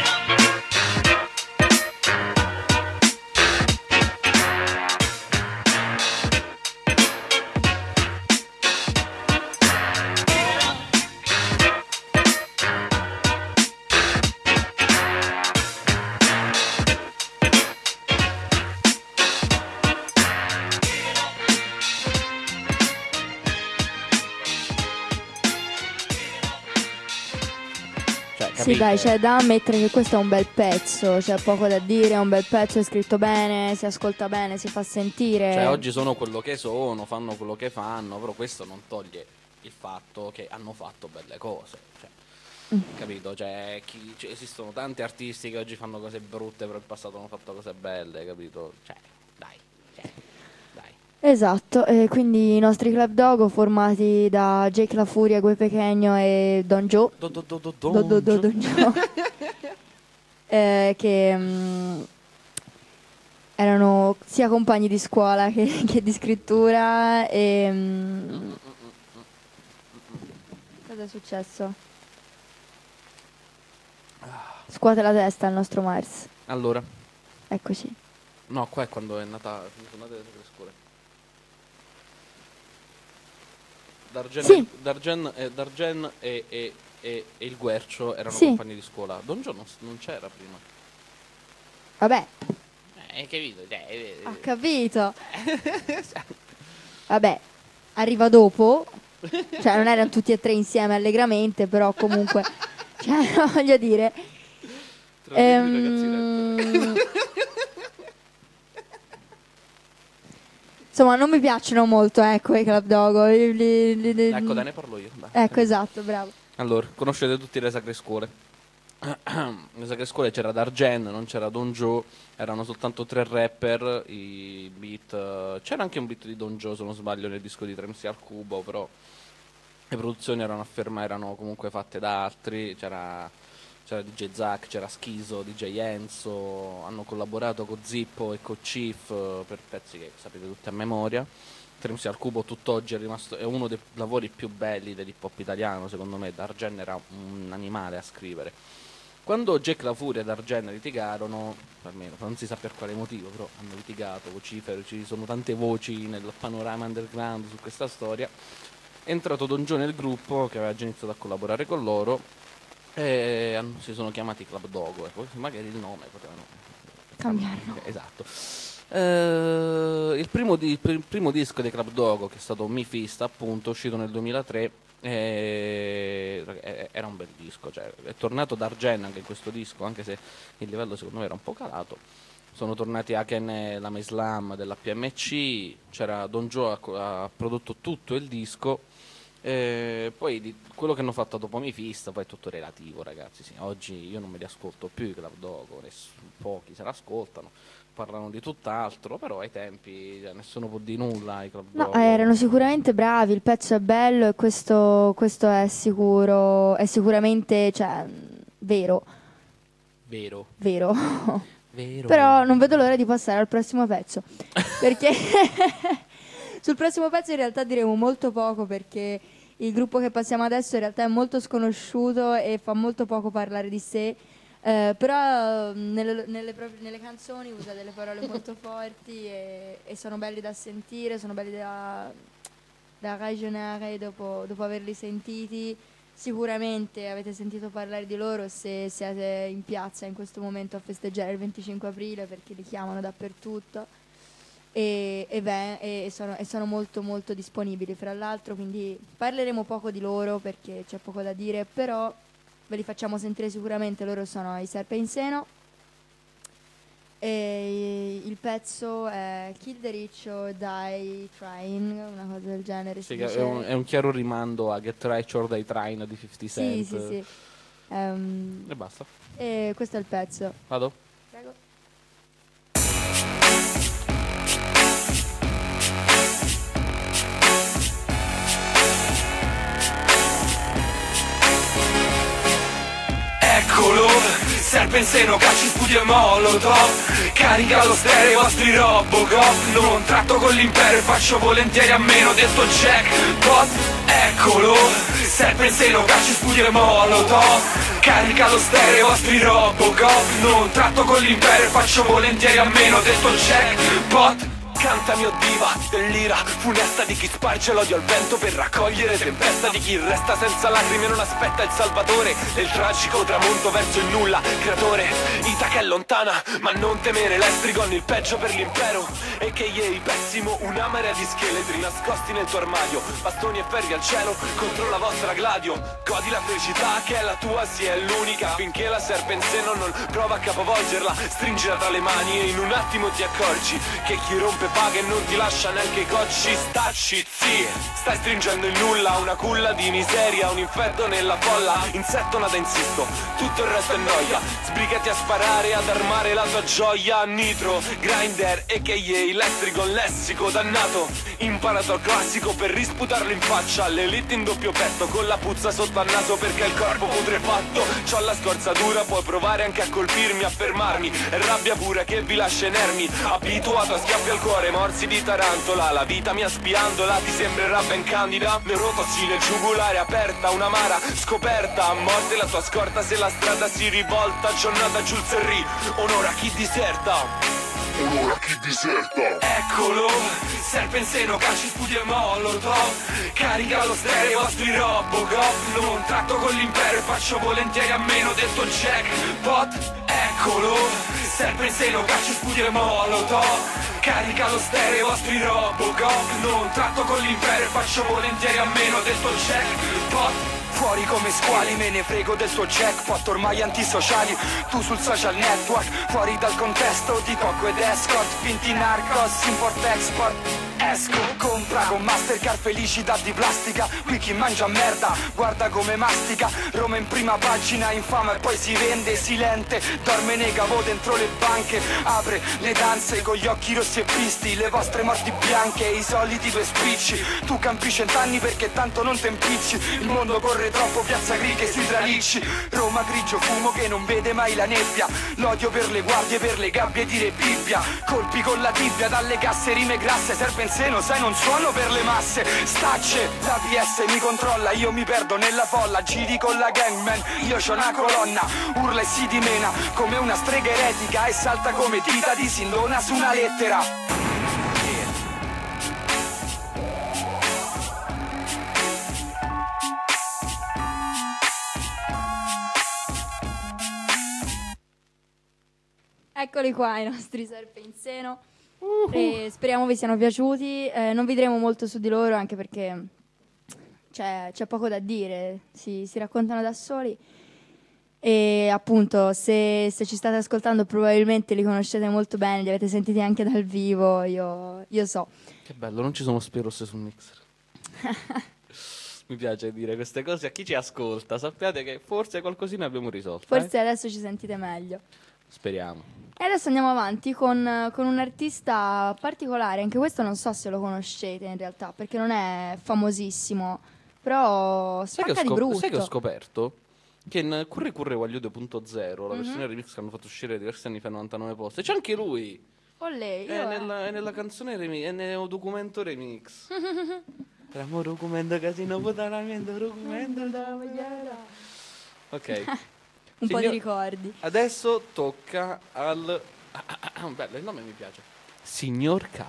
Sì dai, c'è da ammettere che questo è un bel pezzo, c'è poco da dire, è un bel pezzo, è scritto bene, si ascolta bene, si fa sentire. Cioè oggi sono quello che sono, fanno quello che fanno, però questo non toglie il fatto che hanno fatto belle cose, cioè, mm. capito? Cioè, chi, cioè, esistono tanti artisti che oggi fanno cose brutte, però in passato hanno fatto cose belle, capito? Cioè, dai, cioè, dai. Esatto, e quindi i nostri Club Dogo formati da Jake La Furia, Gue Pequeño e Don Joe. Do, do, do, do, do, do, do, Don Joe. eh, che mh, erano sia compagni di scuola che, che di scrittura e... Mh, cosa è successo? Scuote la testa al nostro Mars. Allora. Eccoci. No, qua è quando è nata, sono nate le scuole. Dargen, sì. Dargen, eh, Dargen e, e, e, e il Guercio erano sì. compagni di scuola. Don John non, non c'era prima. Vabbè. Eh, hai capito? Eh, Ho capito. Vabbè, arriva dopo. Cioè non erano tutti e tre insieme allegramente, però comunque... cioè, no, voglio dire... Ehm... Insomma, non mi piacciono molto, ecco, i Club Dogo. Ecco, dai, ne parlo io. Dai. Ecco, esatto, bravo. Allora, conoscete tutti le sacre scuole. Le sacre scuole c'era Dargen, non c'era Don Joe, erano soltanto tre rapper, i beat... C'era anche un beat di Don Joe, se non sbaglio, nel disco di tre M C al cubo, però le produzioni erano affermate, erano comunque fatte da altri, c'era... C'era D J Zack, c'era Schizo, D J Enzo, hanno collaborato con Zippo e con Chief per pezzi che sapete tutti a memoria. tre M C al cubo tutt'oggi è rimasto, è uno dei lavori più belli dell'hip hop italiano, secondo me. Dargen era un animale a scrivere. Quando Jake La Furia e Dargen litigarono, almeno non si sa per quale motivo, però hanno litigato con Cifer, ci sono tante voci nel panorama underground su questa storia, è entrato Don Joe nel gruppo, che aveva già iniziato a collaborare con loro, e si sono chiamati Club Dogo, ecco, magari il nome potevano cambiarlo. Esatto. Eh, il, primo di, il primo disco dei Club Dogo, che è stato Mi Fista, appunto, uscito nel duemilatré, eh, era un bel disco, cioè, è tornato Dargen anche in questo disco, anche se il livello secondo me era un po' calato. Sono tornati Aken e Lama Islam dell'A P M C, c'era Don Joe, ha, ha prodotto tutto il disco. Eh, poi di quello che hanno fatto dopo Mephisto poi è tutto relativo, ragazzi. Sì, oggi io non me li ascolto più i Club Dogo, ness- pochi se l'ascoltano, parlano di tutt'altro, però ai tempi cioè, nessuno può di nulla ai Club No, Dogo. erano sicuramente bravi, il pezzo è bello e questo, questo è sicuro, è sicuramente, cioè, vero, Vero. vero. Vero. Però non vedo l'ora di passare al prossimo pezzo, perché sul prossimo pezzo in realtà diremo molto poco, perché il gruppo che passiamo adesso in realtà è molto sconosciuto e fa molto poco parlare di sé, eh, però nelle, nelle, proprie- nelle canzoni usa delle parole molto forti e, e sono belli da sentire, sono belli da, da ragionare dopo, dopo averli sentiti. Sicuramente avete sentito parlare di loro se siete in piazza in questo momento a festeggiare il venticinque aprile, perché li chiamano dappertutto. E, e, beh, e sono, e sono molto molto disponibili fra l'altro, quindi parleremo poco di loro perché c'è poco da dire, però ve li facciamo sentire sicuramente. Loro sono i Serpe in Seno e il pezzo è Kill the Rich or Die Trying, una cosa del genere. Sì, si che dice. è, un, è un chiaro rimando a Get Rich or Die Trying di fifty Sì, Cent. sì, sì. Ehm, E basta. e questo è il pezzo. Vado? Prego. Eccolo, serpe in seno, calci, sputi e molotov. Carica lo stereo ai vostri Robocop. Non tratto con l'impero e faccio volentieri a meno, detto jackpot. Eccolo, serpe in seno, calci, sputi e molotov. Carica lo stereo ai vostri Robocop. Non tratto con l'impero e faccio volentieri a meno, detto jackpot. Canta mio diva dell'ira funesta di chi sparge l'odio al vento per raccogliere tempesta, di chi resta senza lacrime e non aspetta il salvatore del tragico tramonto verso il nulla creatore. Itaca è lontana ma non temere, l'estrigon il peggio per l'impero e che ieri pessimo, una marea di scheletri nascosti nel tuo armadio, bastoni e ferri al cielo contro la vostra gladio. Godi la felicità che è la tua, sì è l'unica, finché la serpe in seno non prova a capovolgerla. Stringila tra le mani e in un attimo ti accorgi che chi rompe paga e non ti lascia neanche i cocci. Stacci, zi, stai stringendo in nulla una culla di miseria, un infetto nella folla. Insetto nada insisto, tutto il resto è noia. Sbrigati a sparare, ad armare la tua gioia. Nitro, grinder e K A, l'estrigon lessico dannato. Imparato al classico per risputarlo in faccia. L'elite in doppio petto con la puzza sotto al naso perché il corpo putrefatto. C'ho la scorza dura, puoi provare anche a colpirmi, a fermarmi. È rabbia pura che vi lascia inermi, abituato a schiaffi al cuore, morsi di tarantola. La vita mia spiandola ti sembrerà ben candida. Neurotossine, giugulare aperta, un'amara scoperta. A morte la tua scorta se la strada si rivolta. Giornata Jules Henry, onora chi diserta. Onora chi diserta. Eccolo, serpe in seno, calci, sputi e molotov. Carica lo stereo ai vostri Robocop. Non tratto con l'impero e faccio volentieri a meno, detto jackpot. Eccolo, serpe in seno, calci, sputi e molotov. Carica lo stereo ai vostri Robocop. Non tratto con l'impero e faccio volentieri a meno, detto jackpot. Fuori come squali, me ne frego del tuo jackpot, ormai antisociali, tu sul social network, fuori dal contesto di Coco ed Escort, finti narcos, import-export. Esco, compra con Mastercard felicità di plastica. Qui chi mangia merda, guarda come mastica. Roma in prima pagina, infame e poi si vende silente. Dorme nei cavo dentro le banche. Apre le danze con gli occhi rossi e visti. Le vostre morti bianche, i soliti due spicci. Tu campi cent'anni perché tanto non te impicci. Il mondo corre troppo, piazza Grighe sui tralicci. Roma grigio fumo che non vede mai la nebbia. L'odio per le guardie, per le gabbie di Re Bibbia. Colpi con la tibia dalle casse, rime grasse. Serpe in seno, sai non suono per le masse. Stacce, la P S mi controlla, io mi perdo nella folla. Giri con la gangman, io c'ho una colonna. Urla e si dimena come una strega eretica. E salta come dita di Sindona su una lettera. Eccoli qua i nostri serpe in seno. Uh-huh. E speriamo vi siano piaciuti. Eh, non vedremo molto su di loro anche perché c'è, c'è poco da dire, si, si raccontano da soli. E appunto, se, se ci state ascoltando, probabilmente li conoscete molto bene, li avete sentiti anche dal vivo. Io, io so. Che bello, non ci sono Spiros sul mixer. Mi piace dire queste cose a chi ci ascolta. Sappiate che forse qualcosina abbiamo risolto. Forse eh? adesso ci sentite meglio. Speriamo. E adesso andiamo avanti con, con un artista particolare. Anche questo non so se lo conoscete in realtà, perché non è famosissimo. Però Sai che, ho spacca di scop- brutto. sai che ho scoperto? Che in Curry Curry Waglio due punto zero, la Mhm. versione remix che hanno fatto uscire diversi anni fa, novantanove posti, c'è anche lui. Olè, io È eh. nella, è nella canzone remix, è nel documento remix. Ramo documento casino putanamento documento. Ok. Un po' di Signor- ricordi. Adesso tocca al ah, ah, ah, bello, il nome mi piace. Signor K.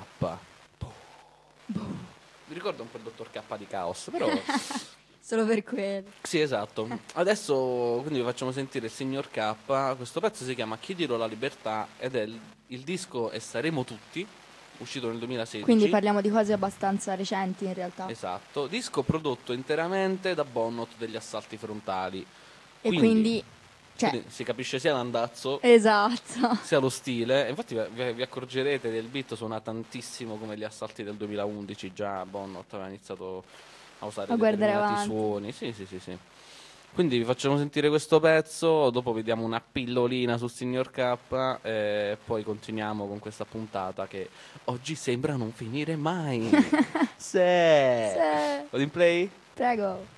Mi ricorda un po' il dottor K di Caos, però Solo per quello. sì, esatto. Adesso quindi vi facciamo sentire il Signor K. Questo pezzo si chiama Chiedilo la libertà ed è il, il disco E saremo tutti, uscito nel duemilasedici. Quindi parliamo di cose abbastanza recenti in realtà. Esatto, disco prodotto interamente da Bonnot degli Assalti Frontali. E quindi, cioè, quindi si capisce sia l'andazzo esatto. sia lo stile. Infatti vi, vi accorgerete che il beat suona tantissimo come gli Assalti del duemilaundici. Già Bonnot aveva iniziato a usare A guardare determinati avanti. suoni. Sì, sì, sì, sì. Quindi vi facciamo sentire questo pezzo, dopo vediamo una pillolina sul Signor K e poi continuiamo con questa puntata che oggi sembra non finire mai. Se. Se. Vado in play? Prego.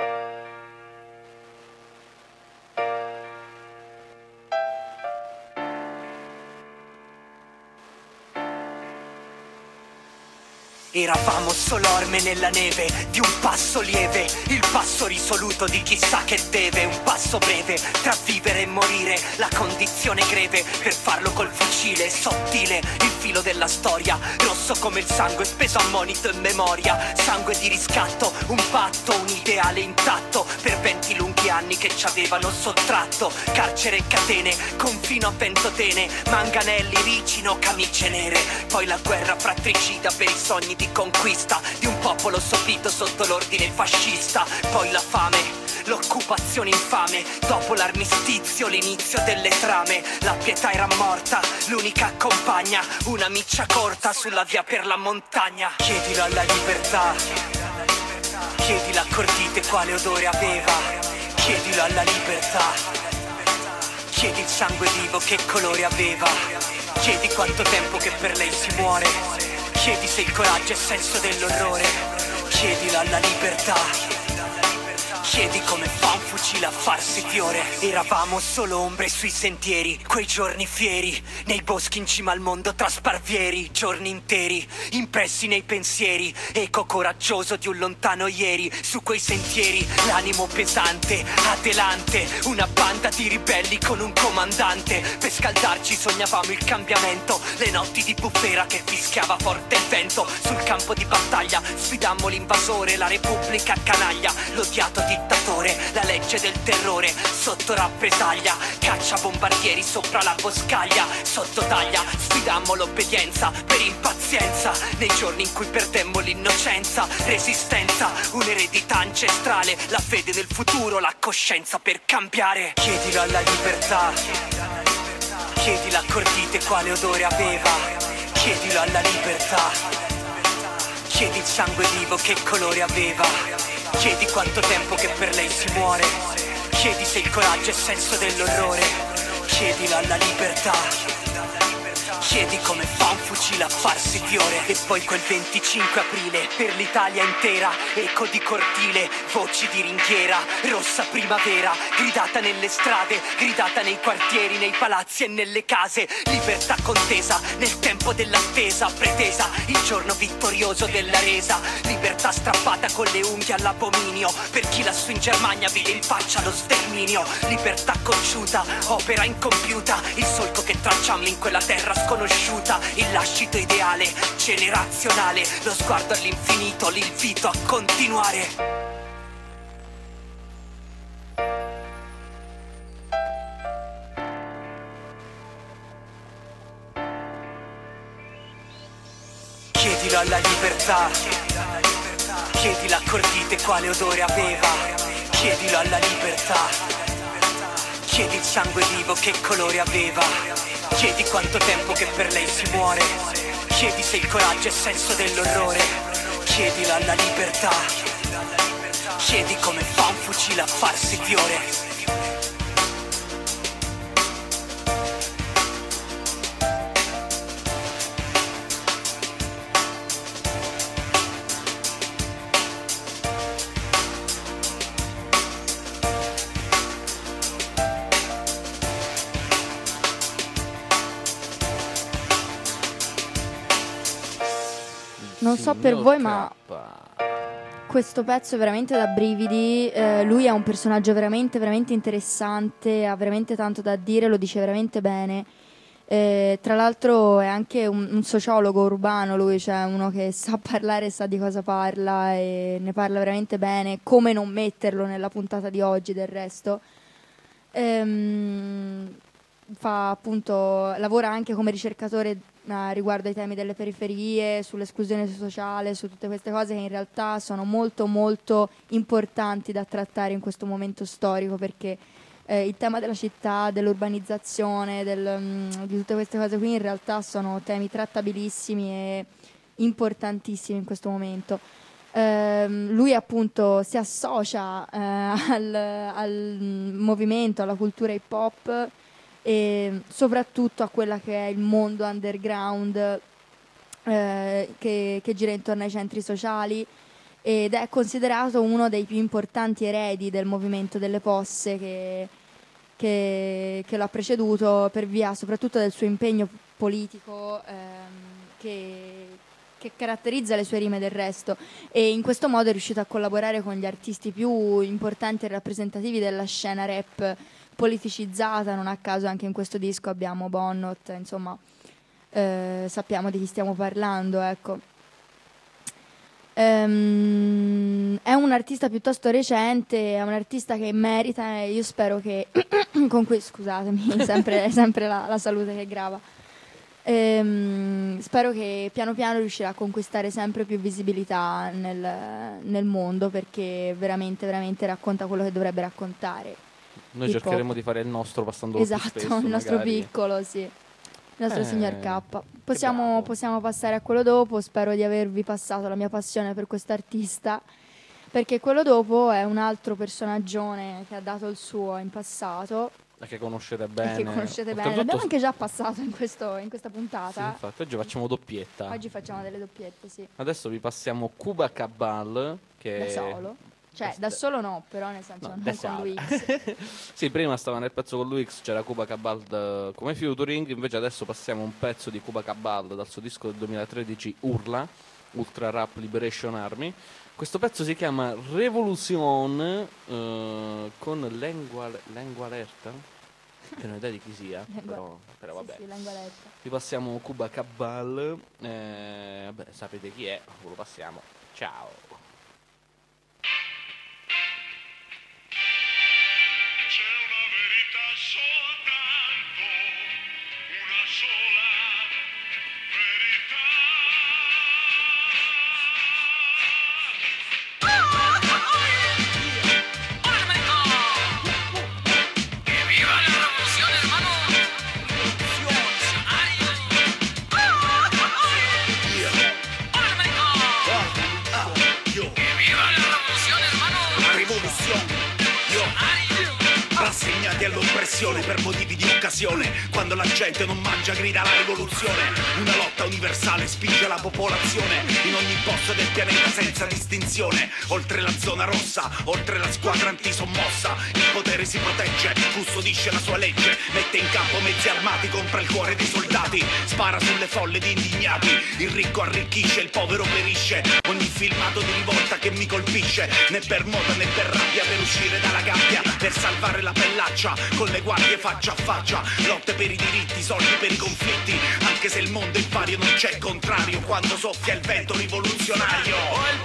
Eravamo solo orme nella neve di un passo lieve, il passo risoluto di chissà che deve, un passo breve tra vivere e morire, la condizione greve per farlo col fucile, sottile il filo della storia, rosso come il sangue speso a monito e memoria, sangue di riscatto, un patto, un ideale intatto per venti lunghi anni che ci avevano sottratto, carcere e catene, confino a Ventotene, manganelli, ricino, camicie nere, poi la guerra fratricida per i sogni di conquista di un popolo sopito sotto l'ordine fascista, poi la fame, l'occupazione infame, dopo l'armistizio l'inizio delle trame, la pietà era morta, l'unica compagna, una miccia corta sulla via per la montagna. Chiedilo alla libertà, chiedi l'accordite quale odore aveva, chiedilo alla libertà, chiedi il sangue vivo che colore aveva, chiedi quanto tempo che per lei si muore, chiedi se il coraggio è senso dell'orrore, chiedilo alla libertà, chiedi come fa un fucile a farsi fiore. Eravamo solo ombre sui sentieri, quei giorni fieri, nei boschi in cima al mondo tra sparvieri, giorni interi, impressi nei pensieri, eco coraggioso di un lontano ieri, su quei sentieri, l'animo pesante, adelante, una banda di ribelli con un comandante, per scaldarci sognavamo il cambiamento, le notti di bufera che fischiava forte il vento, sul campo di battaglia sfidammo l'invasore, la repubblica canaglia, l'odiato dittatore, la legge del terrore, sotto rappresaglia, caccia bombardieri sopra la boscaglia, sotto taglia, sfidammo l'obbedienza per impazienza, nei giorni in cui perdemmo l'innocenza, resistenza, un'eredità ancestrale, la fede nel futuro, la coscienza per cambiare. Chiedilo alla libertà, chiedi l'accordite quale odore aveva, chiedilo alla libertà, chiedi il sangue vivo che colore aveva, chiedi quanto tempo che per lei si muore, chiedi se il coraggio è senso dell'orrore, chiedilo alla libertà, chiedi come fa un fucile a farsi fiore. E poi quel venticinque aprile, per l'Italia intera, eco di cortile, voci di ringhiera, rossa primavera, gridata nelle strade, gridata nei quartieri, nei palazzi e nelle case, libertà contesa nel tempo dell'attesa, pretesa il giorno vittorioso della resa, libertà strappata con le unghie all'abominio, per chi lassù in Germania vide in faccia lo sterminio, libertà cocciuta, opera incompiuta, il solco che tracciammo in quella terra sconosciuta, il lascito ideale, generazionale, lo sguardo all'infinito, l'invito a continuare. Chiedilo alla libertà, chiedi l'accordite quale odore aveva, chiedilo alla libertà, chiedi il sangue vivo che colore aveva, chiedi quanto tempo che per lei si muore, chiedi se il coraggio è senso dell'orrore, chiedilo alla libertà, chiedi come fa un fucile a farsi fiore. Non so per voi, ma questo pezzo è veramente da brividi. Eh, lui è un personaggio veramente, veramente interessante, ha veramente tanto da dire, lo dice veramente bene. Eh, tra l'altro è anche un, un sociologo urbano lui, cioè uno che sa parlare, sa di cosa parla e ne parla veramente bene. Come non metterlo nella puntata di oggi, del resto. Ehm, fa appunto, lavora anche come ricercatore Uh, riguardo ai temi delle periferie, sull'esclusione sociale, su tutte queste cose che in realtà sono molto molto importanti da trattare in questo momento storico, perché eh, il tema della città, dell'urbanizzazione, del, um, di tutte queste cose qui in realtà sono temi trattabilissimi e importantissimi in questo momento. Um, lui appunto si associa uh, al, al movimento, alla cultura hip hop e soprattutto a quella che è il mondo underground eh, che, che gira intorno ai centri sociali, ed è considerato uno dei più importanti eredi del movimento delle posse che, che, che lo ha preceduto, per via soprattutto del suo impegno politico ehm, che, che caratterizza le sue rime del resto, e in questo modo è riuscito a collaborare con gli artisti più importanti e rappresentativi della scena rap politicizzata. Non a caso anche in questo disco abbiamo Bonnot, insomma eh, sappiamo di chi stiamo parlando, ecco. Ehm, è un artista piuttosto recente, è un artista che merita, e io spero che con cui, scusatemi, sempre, sempre la, la salute che grava. Ehm, spero che piano piano riuscirà a conquistare sempre più visibilità nel, nel mondo, perché veramente veramente racconta quello che dovrebbe raccontare. Noi Hip cercheremo hop. di fare il nostro passando Esatto, più spesso, il nostro magari. piccolo, sì. Il nostro Eh, signor K. Possiamo, possiamo passare a quello dopo. Spero di avervi passato la mia passione per quest'artista, perché quello dopo è un altro personaggione che ha dato il suo in passato E che conoscete e bene. che conoscete bene. Oltretutto- L'abbiamo anche già passato in, questo, in questa Sì, puntata. infatti, oggi facciamo doppietta. Oggi facciamo delle doppiette, sì. Adesso vi passiamo Cuba Cabal, che Da solo. Cioè, da solo no, però nel senso No, non da con solo. lui X. Sì, prima stava nel pezzo con lui X, c'era Cuba Cabal eh, come featuring, invece adesso passiamo a un pezzo di Cuba Cabal dal suo disco del duemilatredici Urla, Ultra Rap Liberation Army. Questo pezzo si chiama Revolution eh, con Lengua, Lengua Lerta, che non ho idea di chi sia, Lengua- però, però vabbè. Sì, sì, lingua letta. Vi passiamo Cuba Cabal, eh, vabbè, sapete chi è, ve lo passiamo. Ciao. Rassegnati all'oppressione per motivi di occasione, quando la gente non mangia grida la rivoluzione. Una lotta universale spinge la popolazione in ogni posto del pianeta senza distinzione. Oltre la zona rossa, oltre la squadra antisommossa, il potere si protegge, custodisce la sua legge, mette in campo mezzi armati, compra il cuore dei soldati, spara sulle folle di indignati. Il ricco arricchisce, il povero perisce. Ogni filmato di rivolta che mi colpisce, né per moda né per rabbia, per uscire dalla gabbia, per salvare la pellaccia, con le guardie faccia a faccia. Lotte per i diritti, soldi per i conflitti, anche se il mondo è vario non c'è contrario quando soffia il vento rivoluzionario.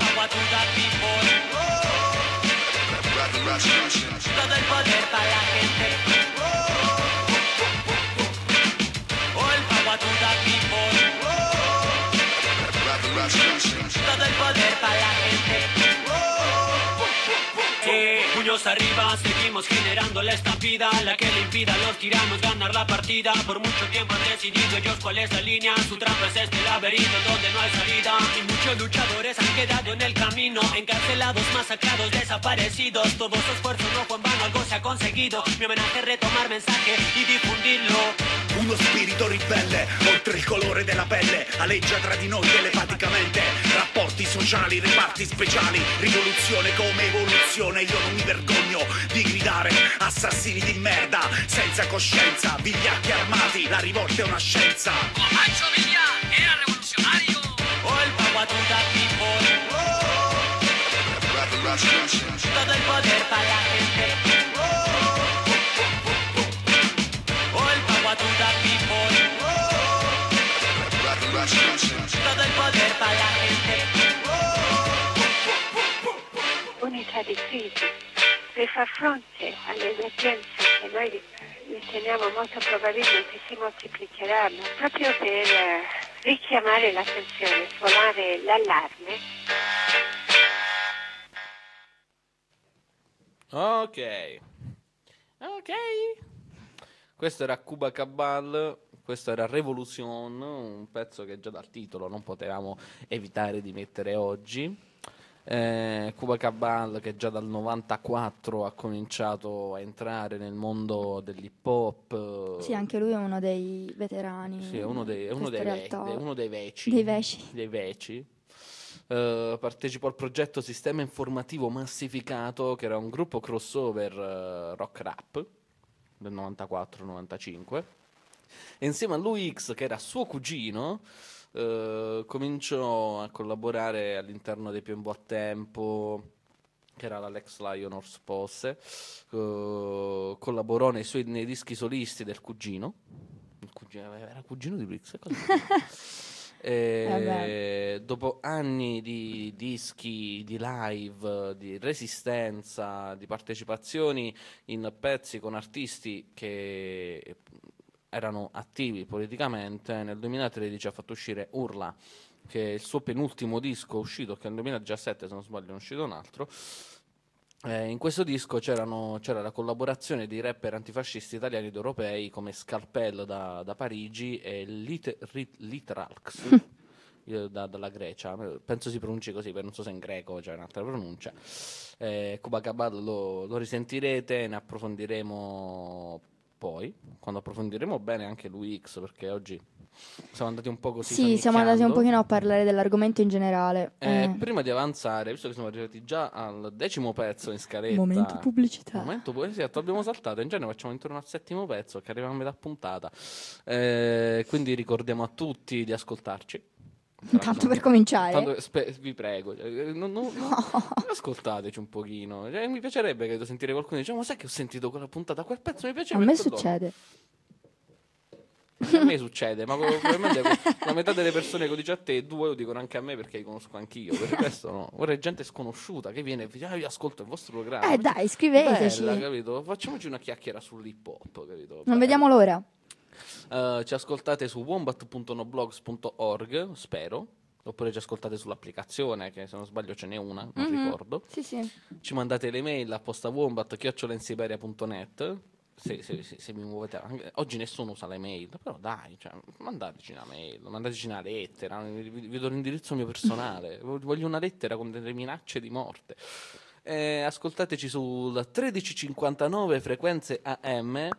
Todo el poder para la gente. All power to the people. Todo el poder para la gente. Eh, puño Carlos arriba, seguimos generando la estampida, la que le impida a los tiranos ganar la partida. Por mucho tiempo han decidido ellos cuál es la línea, su trampa es este laberinto donde no hay salida. Y muchos luchadores han quedado en el camino, encarcelados, masacrados, desaparecidos. Todo su esfuerzo no fue en vano, algo se ha conseguido. Mi homenaje es retomar mensaje y difundirlo. Uno spirito ribelle, oltre il colore della pelle, aleggia tra di noi telepaticamente. Rapporti sociali, reparti speciali, rivoluzione come evoluzione. Io non mi vergogno di gridare, assassini di merda, senza coscienza, vigliacchi armati, la rivolta è una scienza. Pancho Villa era revolucionario. Oh, el Paguatuta people. Todo el poder para la gente. Oh, el Paguatuta people. Todo el poder para la gente. Unità di crisi per far fronte alle emergenze che noi riteniamo molto probabilmente si moltiplicheranno, proprio per eh, richiamare l'attenzione, suonare l'allarme. Ok. Ok. Questo era Cuba Cabal, questo era Revolution, un pezzo che già dal titolo non potevamo evitare di mettere oggi. Eh, Cuba Cabal, che già dal novantaquattro ha cominciato a entrare nel mondo dell'hip hop. Sì, anche lui è uno dei veterani. Sì, è uno dei, è uno questa dei, ve- realtà. è uno dei veci. Dei veci. Dei veci. Eh, partecipò al progetto Sistema Informativo Massificato, che era un gruppo crossover eh, rock rap del novantaquattro novantacinque. E insieme a lui X, che era suo cugino, Uh, cominciò a collaborare all'interno dei Piombo a Tempo, che era l'Alex Lion Horse Posse. Uh, collaborò nei suoi nei dischi solisti del cugino. Il cugino era cugino di Brix. E dopo anni di dischi, di live, di resistenza, di partecipazioni in pezzi con artisti che erano attivi politicamente, nel duemilatredici ha fatto uscire Urla, che è il suo penultimo disco uscito, che nel duemiladiciassette, se non sbaglio, è uscito un altro. Eh, in questo disco c'erano, c'era la collaborazione di rapper antifascisti italiani ed europei come Scalpel da, da Parigi e Lit- Rit- Litralx io da, dalla Grecia, penso si pronunci così, per non so se in greco c'è un'altra pronuncia. eh, Cuba Cabal lo, lo risentirete, ne approfondiremo poi, quando approfondiremo bene anche lui X, perché oggi siamo andati un po' così. Sì, siamo andati un pochino a parlare dell'argomento in generale. Eh, Eh, Prima di avanzare, visto che siamo arrivati già al decimo pezzo in scaletta, Momento pubblicità. Momento pu- esatto, abbiamo saltato. In genere facciamo intorno al settimo pezzo, che arriva a metà puntata. Eh, quindi ricordiamo a tutti di ascoltarci. Tanto per cominciare. Tanto, spe- vi prego, eh, non, non- non- ascoltateci un pochino. Cioè, mi piacerebbe credo, sentire qualcuno che dice: ma sai che ho sentito quella puntata? Quel pezzo mi piaceva. A me e quello no." succede. A me succede, ma probabilmente la metà delle persone che lo dice a te, due lo dicono anche a me perché li conosco anch'io. Per il resto no. Vorrei gente sconosciuta che viene e dice: ah, io ascolto il vostro programma. Eh, dai, scriveteci. Bella, capito? Facciamoci una chiacchiera sull'hip hop, capito? Non vediamo l'ora. Uh, ci ascoltate su wombat punto noblogs punto org, spero. Oppure ci ascoltate sull'applicazione, che se non sbaglio ce n'è una, non Mhm. ricordo. Sì, sì. Ci mandate le mail a postawombat chiocciola insiberia punto net. Se, se, se, se mi muovete anche- oggi nessuno usa le mail, però dai, cioè, mandateci una mail, mandateci una lettera, vi, vi- vi do l'indirizzo mio personale, voglio una lettera con delle minacce di morte. Eh, ascoltateci sul tredici cinquantanove frequenze A M.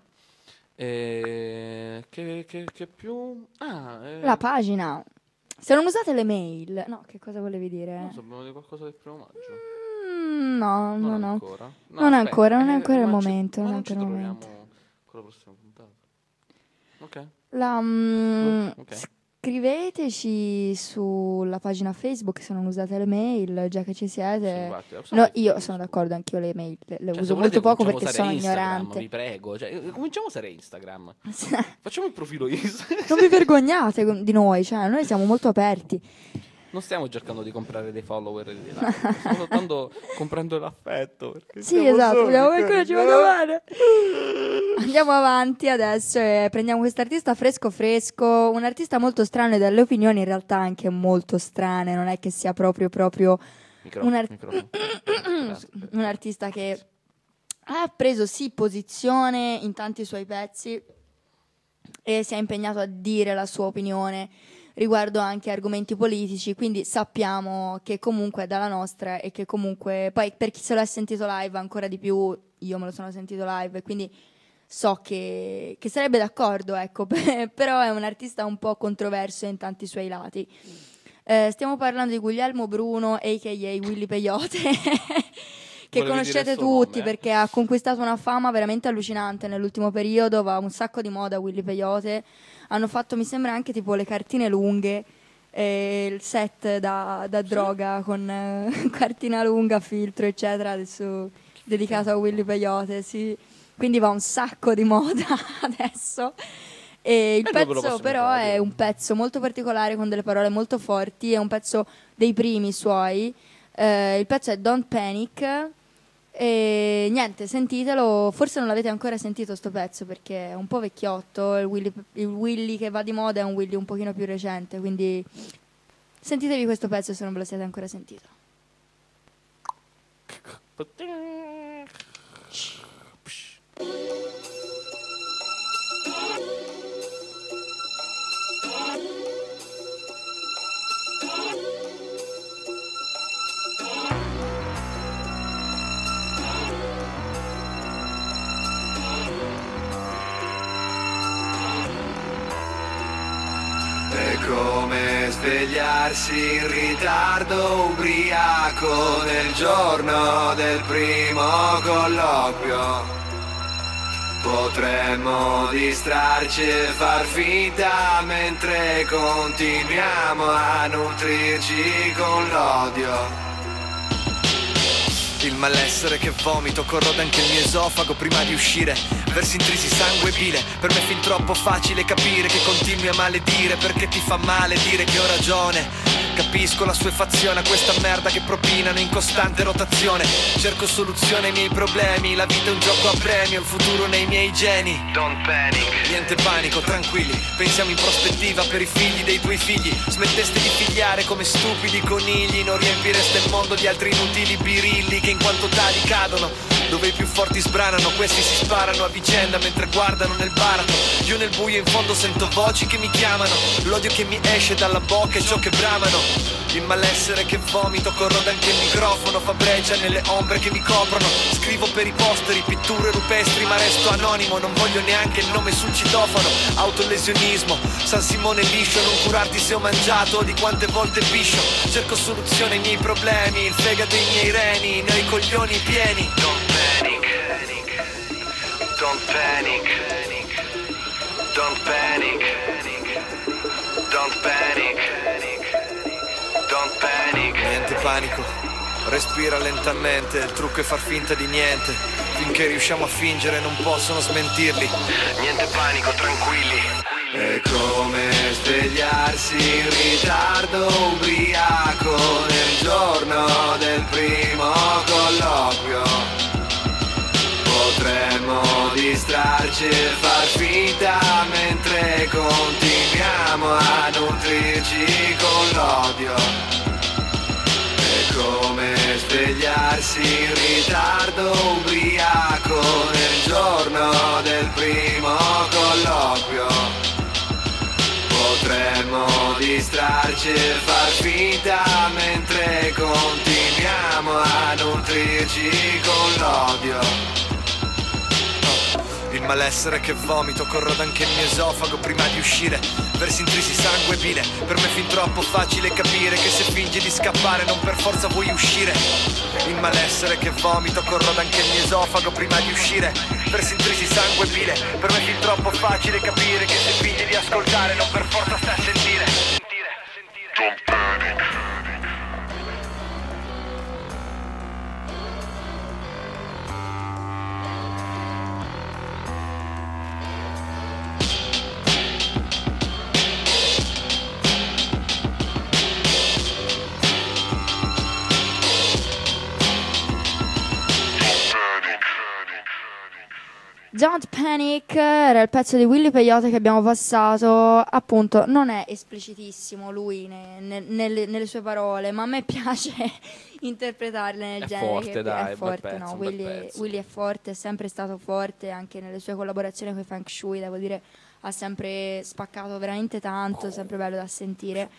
Eh, che, che, che più? Ah, eh, La pagina. Se non usate le mail. No, che cosa volevi dire? non so, abbiamo detto qualcosa del primo maggio. Mm, no, no, no. ancora? No, non è aspetta, ancora, non è eh, ancora il ma ci- momento. ma Non è non ci ancora il troviamo momento. con la prossima puntata. Ok. La, mm, Ok. Scriveteci sulla pagina Facebook se non usate le mail, già che ci siete. Sì, infatti, No, assolutamente. io sono d'accordo, anch'io le mail le, le Cioè, se uso volete molto poco cominciamo perché a usare sono Instagram, ignorante. vi prego. Cioè, eh, cominciamo a usare Instagram. Facciamo il profilo Instagram. Non vi vergognate con- di noi, cioè noi siamo molto aperti. Non stiamo cercando di comprare dei follower e di like, stiamo soltanto comprando l'affetto. perché Sì, siamo esatto, soli, vediamo qualcuno ci capito? voglia bene. Andiamo avanti adesso e prendiamo quest'artista fresco fresco, un artista molto strano e dalle opinioni in realtà anche molto strane, non è che sia proprio proprio Microfono, un, ar- microfono. un artista che ha preso sì posizione in tanti suoi pezzi e si è impegnato a dire la sua opinione riguardo anche argomenti politici, quindi sappiamo che comunque è dalla nostra e che comunque, poi per chi se lo è sentito live ancora di più, io me lo sono sentito live, quindi so che, che sarebbe d'accordo, ecco, però è un artista un po' controverso in tanti suoi lati. Eh, stiamo parlando di Guglielmo Bruno, a k a. Willy Peyote, che Volevi conoscete dire il suo tutti nome, eh? perché ha conquistato una fama veramente allucinante nell'ultimo periodo, va un sacco di moda Willy Peyote. Hanno fatto, mi sembra, anche tipo le cartine lunghe, eh, il set da, da droga con eh, cartina lunga, filtro, eccetera, adesso dedicato a Willy Peyote, sì. Quindi va un sacco di moda adesso. E il E noi ve lo pezzo passiamo però in radio. è un pezzo molto particolare con delle parole molto forti, è un pezzo dei primi suoi. Eh, il pezzo è Don't Panic. E niente, sentitelo, forse non l'avete ancora sentito sto pezzo perché è un po' vecchiotto, il Willy, il Willy che va di moda è un Willy un pochino più recente, quindi sentitevi questo pezzo se non ve lo siete ancora sentito. È come svegliarsi in ritardo ubriaco nel giorno del primo colloquio. Potremmo distrarci e far finta mentre continuiamo a nutrirci con l'odio. Il malessere che vomito corrode anche il mio esofago prima di uscire. Versi intrisi sangue e bile. Per me è fin troppo facile capire che continui a maledire perché ti fa male dire che ho ragione. Capisco la sua fazione a questa merda che propinano in costante rotazione. Cerco soluzione ai miei problemi. La vita è un gioco a premio, il futuro nei miei geni. Don't panic. Niente panico, tranquilli. Pensiamo in prospettiva per i figli dei tuoi figli. Smetteste di figliare come stupidi conigli. Non riempireste il mondo di altri inutili birilli che in quanto tali cadono. Dove i più forti sbranano, questi si sparano a vicenda mentre guardano nel baratro. Io nel buio in fondo sento voci che mi chiamano. L'odio che mi esce dalla bocca e ciò che bramano. Il malessere che vomito corrode anche il microfono. Fa breccia nelle ombre che mi coprono. Scrivo per i posteri, pitture rupestri ma resto anonimo. Non voglio neanche il nome sul citofono. Autolesionismo, San Simone liscio. Non curarti se ho mangiato o di quante volte piscio. Cerco soluzione ai miei problemi. Il fegato e i miei reni, ne ho i coglioni pieni. Don't panic, don't panic, don't panic, don't panic, don't panic. Niente panico, respira lentamente, il trucco è far finta di niente. Finché riusciamo a fingere non possono smentirli. Niente panico, tranquilli. È come svegliarsi in ritardo ubriaco nel giorno del primo colloquio. Potremmo distrarci e far finta mentre continuiamo a nutrirci con l'odio. È come svegliarsi in ritardo ubriaco nel giorno del primo colloquio. Potremmo distrarci e far finta mentre continuiamo a nutrirci con l'odio. Il malessere che vomito corrode anche il mio esofago prima di uscire. Versi intrisi sangue e bile. Per me è fin troppo facile capire che se fingi di scappare non per forza vuoi uscire. Il malessere che vomito corrode anche il mio esofago prima di uscire. Versi intrisi sangue e bile. Per me è fin troppo facile capire che se fingi di ascoltare non per forza stai a sentire. Don't panic. Don't Panic era il pezzo di Willy Peyote che abbiamo passato. Appunto, non è esplicitissimo lui ne, ne, nelle, nelle sue parole, ma a me piace interpretarle nel È genere. forte, che dai, è bel forte, pezzo, no? un bel Willy, pezzo. Willy è forte, è sempre stato forte anche nelle sue collaborazioni con i Feng Shui, devo dire, ha sempre spaccato veramente tanto, sempre bello da sentire.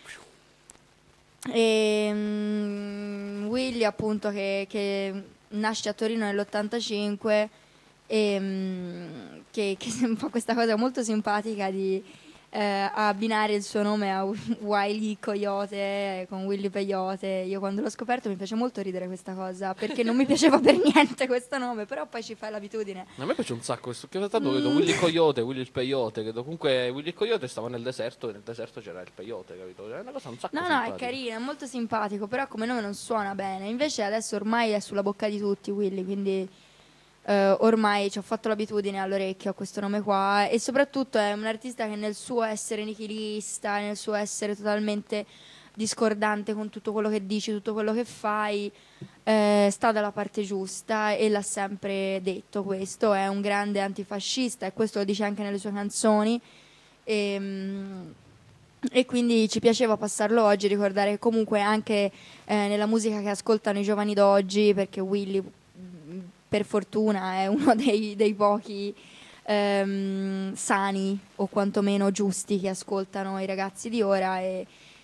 E mm, Willy, appunto, che, che nasce a Torino nell'ottantacinque e mm, che, che fa questa cosa molto simpatica di eh, abbinare il suo nome a Wiley Coyote eh, con Willy Peyote. Io quando l'ho scoperto mi piace molto ridere questa cosa, perché non mi piaceva per niente questo nome, però poi ci fai l'abitudine. A me piace un sacco questo, che tanto vedo Willy Coyote, Willy il Peyote, che comunque Willy il Coyote stava nel deserto e nel deserto c'era il Peyote, capito? È una cosa un sacco No, no, simpatica. è carino, è molto simpatico, però come nome non suona bene. Invece adesso ormai è sulla bocca di tutti Willy, quindi eh, ormai ci ho fatto l'abitudine all'orecchio a questo nome qua. E soprattutto è un artista che nel suo essere nichilista, nel suo essere totalmente discordante con tutto quello che dici, tutto quello che fai, eh, sta dalla parte giusta, e l'ha sempre detto questo. È un grande antifascista e questo lo dice anche nelle sue canzoni. E, mm, e quindi ci piaceva passarlo oggi, ricordare che comunque anche eh, nella musica che ascoltano i giovani d'oggi, perché Willy mh, per fortuna è uno dei, dei pochi ehm, sani o quantomeno giusti che ascoltano i ragazzi di ora, e,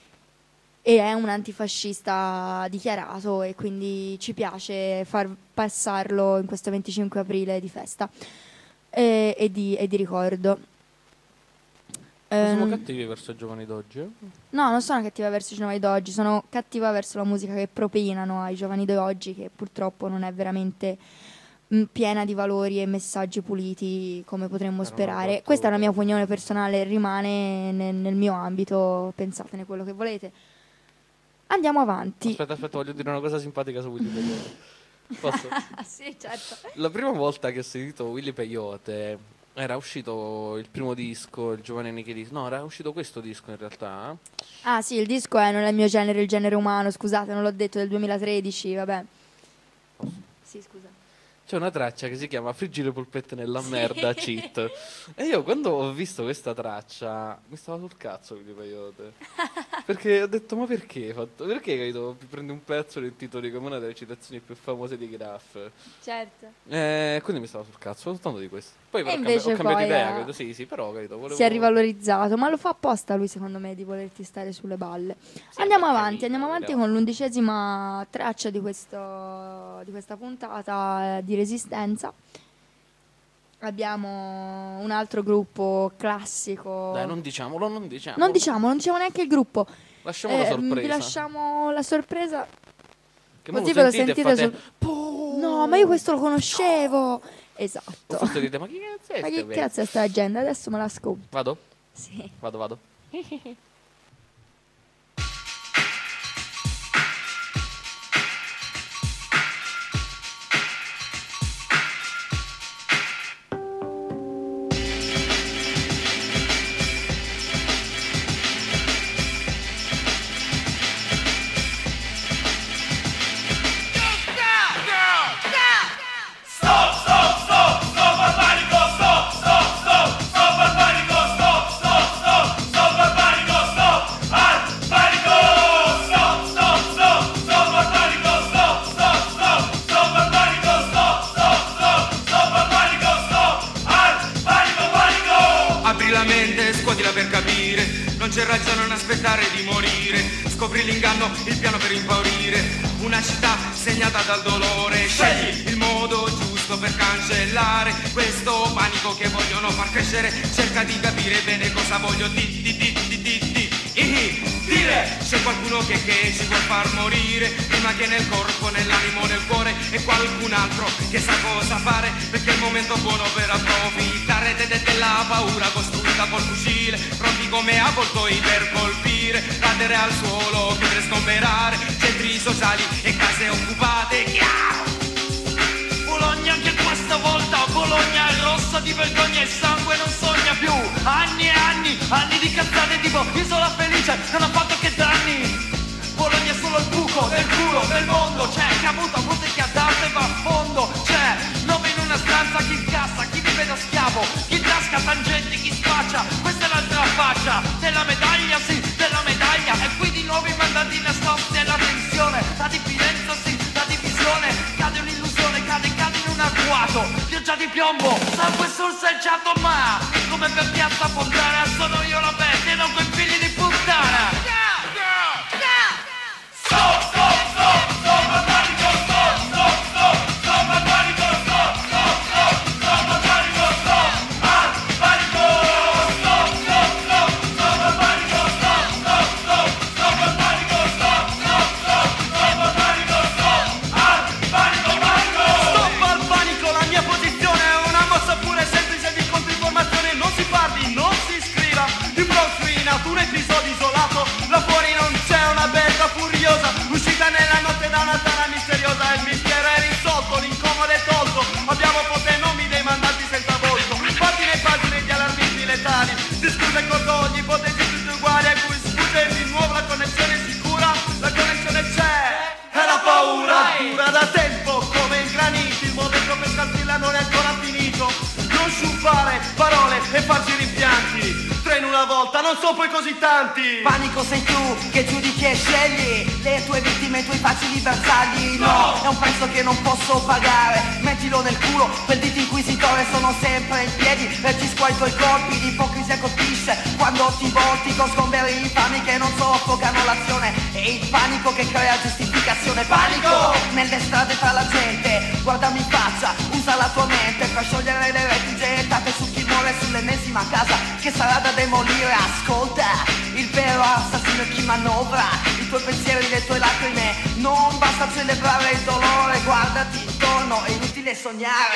e è un antifascista dichiarato, e quindi ci piace far passarlo in questo venticinque aprile di festa e, e, di, e di ricordo. Ma siamo Ehm, cattivi verso i giovani d'oggi? eh? No, non sono cattiva verso i giovani d'oggi, sono cattiva verso la musica che propinano ai giovani d'oggi, che purtroppo non è veramente mh, piena di valori e messaggi puliti come potremmo sperare. Questa è la mia opinione personale, rimane nel, nel mio ambito, pensatene quello che volete. Andiamo avanti. Aspetta, aspetta, voglio dire una cosa simpatica su Willy Peyote. Posso? Sì, certo. La prima volta che ho sentito Willy Peyote era uscito il primo disco, Il giovane nichilista. No, era uscito questo disco in realtà. Ah sì, il disco è Non è il mio genere, il genere umano, scusate, non l'ho detto, del duemilatredici, vabbè. Sì, scusa. C'è una traccia che si chiama Friggi le polpette nella merda, cheat. E io quando ho visto questa traccia mi stava sul cazzo Willy Peyote. Perché ho detto, ma perché? Fatto? Perché capito? Prendi un pezzo e lo intitoli come una delle citazioni più famose di Graff. Certo. Eh, quindi mi stava sul cazzo, soltanto di questo. Poi però E ho, cambi- invece ho cambiato poi idea, ha- capito? Sì, sì, però capito, volevo... Si è rivalorizzato, ma lo fa apposta lui, secondo me, di volerti stare sulle balle. Andiamo avanti, andiamo avanti con l'undicesima traccia di, questo, di questa puntata eh, di Resistenza. Abbiamo un altro gruppo classico. Dai, non diciamolo, non diciamo. Non diciamo, non diciamo neanche il gruppo. Lasciamo la Eh, sorpresa. Vi lasciamo la sorpresa. Che mo Così lo ve lo sentite e sentite fate- sul... No, ma io questo lo conoscevo. Esatto. Forse dite, ma chi cazzo è Ma ste che vecchie? cazzo è sta agenda? Adesso me la scopro. Vado? Sì. Vado, vado. Stop, stop, stop, stop al panico, stop, stop, stop, stop al panico, stop, stop, stop, stop al panico, stop al panico, stop, stop, stop, stop al panico, stop, stop, stop, stop al panico, stop, stop, stop, stop al panico, stop al panico, panico. Apri la mente, scuotila per capire, non c'è ragione a non aspettare di morire, scopri l'inganno, il piano per impaurire, una città segnata dal dolore, scegli il modo giusto per cancellare questo panico che vogliono far crescere, cerca di capire bene cosa voglio di di di di di di ihi, dire, c'è qualcuno che, che ci vuol far morire, prima che nel corpo, nell'animo, nel cuore, e qualcun altro che sa cosa fare, perché è il momento buono per approfittare de- de- della paura costruita col fucile, pronti come avvoltoi per colpire, radere al suolo, chiudere, sgomberare, centri sociali e case occupate, chiaro! Bologna anche questa volta, Bologna è rossa di vergogna e sangue non sogna più. Anni e anni, anni di cazzate tipo Isola Felice, non ha fatto che danni. Bologna è solo il buco del culo del mondo, c'è chi ha avuto, avuto e chi ha dato e va a fondo. C'è nove in una stanza, chi incassa, chi vive da schiavo. tangente chi spaccia, questa è l'altra faccia della medaglia, sì, della medaglia. E qui di nuovo i mandati nascosti e la tensione, la diffidenza, sì, la divisione. Cade un'illusione, cade, cade in un agguato, pioggia di piombo, sangue sorseggiato, ma come per piazza Fontana sono io la bestia e non quei figli di puttana. Stop, stop, stop, stop al panico, stop, stop, stop, stop al panico, stop, stop, stop, stop al panico, stop, al panico, stop, stop, stop, stop al panico, stop, stop, stop, stop al panico, stop, stop, stop, stop al panico, stop, al panico, panico. Stop al panico, la mia posizione è una mossa pure semplice di controinformazione. Non si parli, non si scriva, di Bronx in un episodio isolato. Là fuori non c'è una bella furiosa, uscita nella notte da una tana misteriosa. Il mistero è risolto, l'incomodo è tolto. Abbiamo potere nomi dei mandati senza volto, pagine e pagine di allarmismi letali, discute e cortogli, ipotesi tutti uguali a cui sfugge di nuovo la connessione sicura. La connessione c'è, è la paura, dura da tempo come i graniti. Il momento per scalzilla non è ancora finito. Non sciupare parole e farci rimpianti. Tre in una volta, non so poi così tanti. Panico sei tu che giudichi e scegli le tue vittime, i tuoi facili bersagli. No, è un prezzo che non posso pagare. Mettilo nel culo, quel dito inquisitore. Sono sempre in piedi, reagisco ai tuoi colpi. L'ipocrisia colpisce quando ti volti con sgomberi infami che non soffocano l'azione. E il panico che crea giustificazione. Panico nelle strade tra la gente, guardami in faccia, usa la tua mente per sciogliere le reti gettate su chi muore sull'ennesima casa che sarà da demolire. Ascolta, il vero assassino è chi manovra i tuoi pensieri, le tue lacrime. Non basta celebrare il dolore, guardati intorno, è inutile sognare.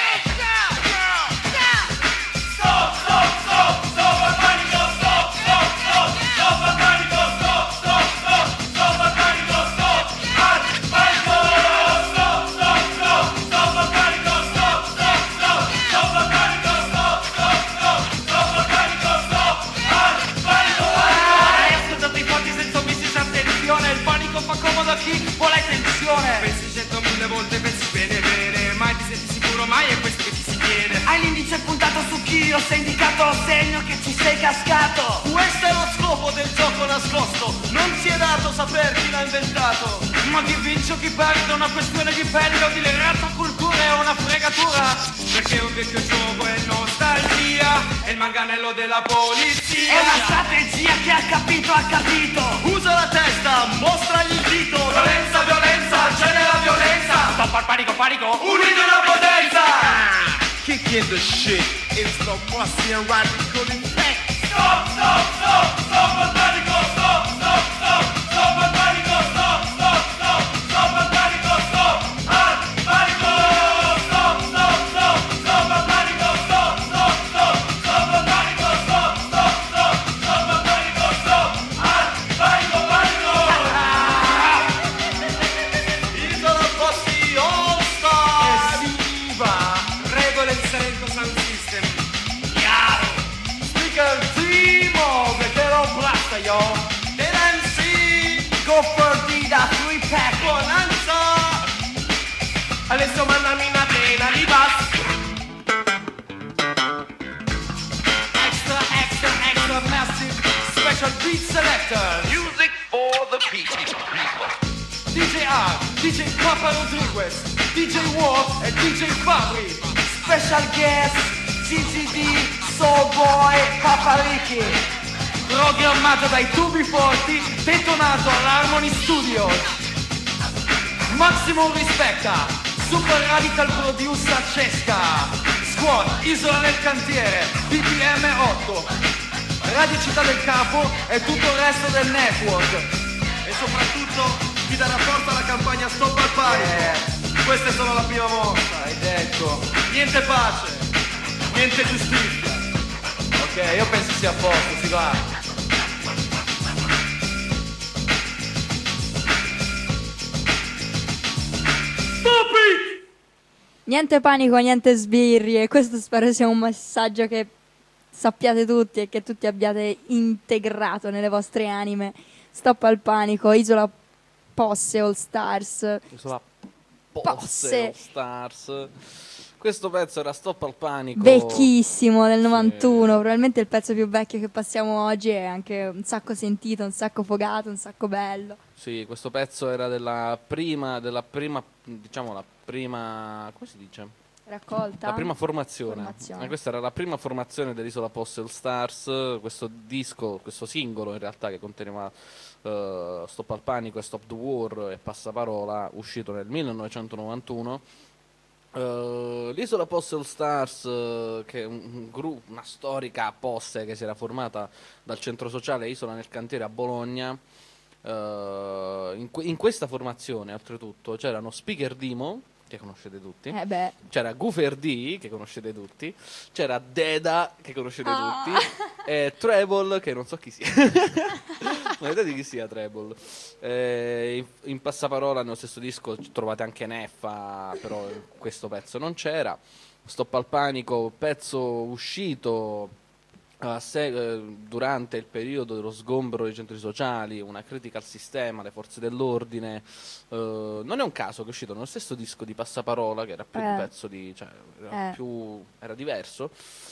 Stop, stop, stop, stop al panico, stop, stop, stop, stop al panico, stop, stop, stop, stop al panico, stop, al panico, stop, stop, stop, stop al panico, stop, stop, stop, stop al panico, stop, stop, stop, stop al panico, stop, al panico, Hai ascoltato i forti senza omissi senza attenzione. Il panico fa comodo a chi vuole tensione. Pensi centomila volte, pensi bene bene, mai ti senti sicuro, mai è questo che ti si chiede. Hai l'indice puntato su chi, ho indicato lo segno che ci sei cascato. Questo è lo scopo del gioco nascosto, non si è dato saper chi l'ha inventato. Ma chi vince o chi perde è una questione di pelle o di razza, cultura è una fregatura. Perché un vecchio gioco è nostalgia, è il manganello della polizia. È una strategia che ha capito, ha capito. Usa la testa, mostragli il dito. violenza, violenza, c'è la violenza. Stop al panico, panico, Unite la potenza. Kick in the shit, it's the bossy and radical effect. Stop, stop, stop, stop al panico, stop, stop, stop, stop al panico, stop, stop, stop, stop al panico, stop, al panico, stop, stop, stop, stop al panico, stop, stop, stop, stop al panico, stop, stop, stop, stop al panico, stop, al panico, panico. Isola Bossi All Star. E si va, regole di Salento Sound System. Chiaro. Speaker Timo, perché lo blasta yo. M C Go for the three pack. Bonanza. Adesso mandami una pena di bass. Extra, extra, extra massive special beat selector. Music for the people. D J R, D J Papa Rodriguez, D J War e D J Fabri. Special guest G G D, Soul Boy, Paparicchi. Programmato dai tubi forti, detonato all'Harmony Studios. Maximum Rispecta, Super Radical Producer Cesca, Squad, Isola nel cantiere, B P M otto, Radio Città del Capo e tutto il resto del network. E soprattutto chi darà forza alla campagna Stop al Panico. Questa è solo la prima mossa, hai detto. Niente pace, niente giustizia. Ok, io penso sia a posto, si va. Niente panico, niente sbirri, e questo spero sia un messaggio che sappiate tutti e che tutti abbiate integrato nelle vostre anime. Stop al panico, Isola Posse All Stars. Isola Posse All Stars. Questo pezzo era Stop al panico. Vecchissimo, del novantuno, probabilmente il pezzo più vecchio che passiamo oggi, è anche un sacco sentito, un sacco fogato, un sacco bello. Sì, questo pezzo era della prima, della prima, diciamo la prima, come si dice? Raccolta? La prima formazione. Formazione. Eh, questa era la prima formazione dell'Isola Post All Stars, questo disco, questo singolo in realtà che conteneva uh, Stop al panico e Stop the War e Passaparola, uscito nel millenovecentonovantuno. Uh, L'Isola Post All Stars, uh, che è un, un gru- una storica posse che si era formata dal centro sociale Isola nel Cantiere a Bologna. Uh, in, que- in questa formazione, oltretutto, c'erano Speaker Dimo, che conoscete tutti, Eh beh. c'era Goofer D, che conoscete tutti, c'era Deda, che conoscete Ah. tutti, e Treble, che non so chi sia. Non vedete chi sia Treble. Eh, in, in passaparola nello stesso disco trovate anche Neffa, però in questo pezzo non c'era. Stop al panico, pezzo uscito a se- eh, durante il periodo dello sgombero dei centri sociali, una critica al sistema, alle forze dell'ordine. Eh, non è un caso che è uscito nello stesso disco di Passaparola, che era più Eh. un pezzo di, cioè, era, Eh. più, era diverso,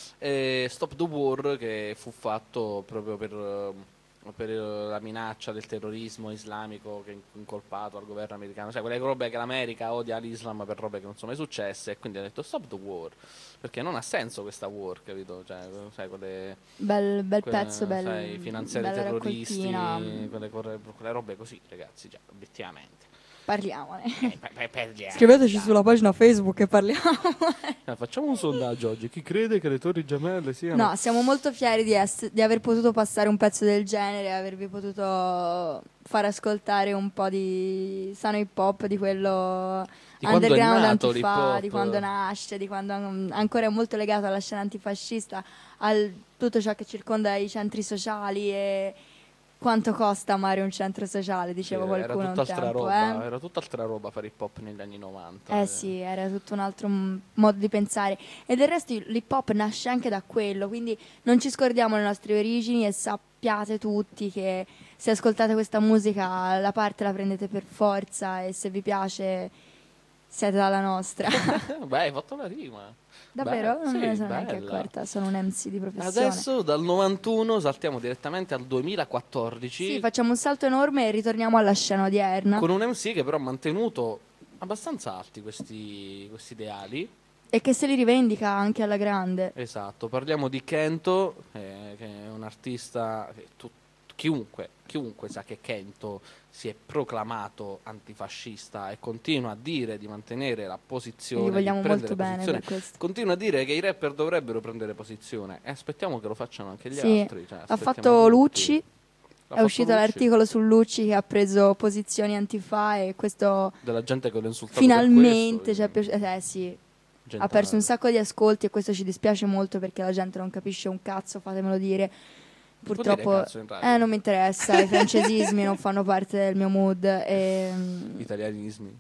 e Stop the War, che fu fatto proprio per, eh, per eh, la minaccia del terrorismo islamico che è incolpato al governo americano, sai, quelle robe che l'America odia l'Islam per robe che non sono mai successe, e quindi ha detto Stop the War, perché non ha senso questa war, capito? Cioè, sai, quelle, Bel, bel quelle, pezzo, bel, sai, finanziare i bella terroristi, raccoltina. quelle, quelle, quelle robe così, ragazzi, già, obiettivamente. Parliamone. Per- per- per- Scriveteci sulla pagina Facebook e parliamo. Eh, facciamo un sondaggio oggi. Chi crede che le torri gemelle siano... No, siamo molto fieri di, ess- di aver potuto passare un pezzo del genere, avervi potuto far ascoltare un po' di sano hip hop, di quello Di quando è underground nato antifa, l'hip-hop. di quando nasce, di quando an- ancora è molto legato alla scena antifascista, a tutto ciò che circonda i centri sociali e quanto costa amare un centro sociale, diceva Sì, qualcuno era un tutt'altra tempo. roba, eh. era tutt'altra roba fare hip hop negli anni novanta. Eh sì, era tutto un altro m- modo di pensare. E del resto l'hip hop nasce anche da quello, quindi non ci scordiamo le nostre origini e sappiate tutti che se ascoltate questa musica la parte la prendete per forza e se vi piace siete dalla nostra. Beh, hai fatto la rima. Davvero? Beh, non sì, me ne sono neanche bella. accorta, sono un M C di professione. Adesso dal novantuno saltiamo direttamente al duemilaquattordici Sì, facciamo un salto enorme e ritorniamo alla scena odierna. con un M C che però ha mantenuto abbastanza alti questi, questi ideali. E che se li rivendica anche alla grande. Esatto, parliamo di Kento, eh, che è un artista che tu- chiunque, chiunque sa che Kento si è proclamato antifascista e continua a dire di mantenere la posizione, Gli vogliamo di prendere molto bene posizione, per questo. continua a dire che i rapper dovrebbero prendere posizione e aspettiamo che lo facciano anche gli Sì, altri. Cioè, ha aspettiamo fatto tutti. Lucci, L'ha è fatto uscito Lucci. l'articolo su Lucci che ha preso posizioni antifa e questo Della gente che lo insultava finalmente ci è piaciuto. Eh sì, Gente ha perso male. un sacco di ascolti e questo ci dispiace molto perché la gente non capisce un cazzo, fatemelo dire. Può Purtroppo dire cazzo in radio? eh, non mi interessa, i francesismi non fanno parte del mio mood e Italianismi.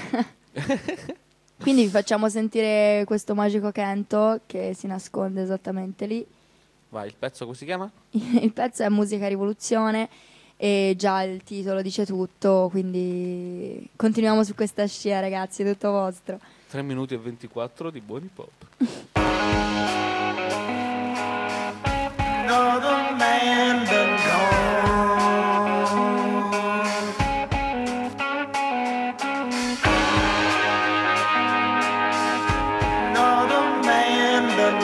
quindi vi facciamo sentire questo magico Kento che si nasconde esattamente lì. Vai, il pezzo come si chiama? Il pezzo è Musica Rivoluzione e già il titolo dice tutto, quindi continuiamo su questa scia, ragazzi, è tutto vostro. tre minuti e ventiquattro di buoni pop. Another man done gone. Another man done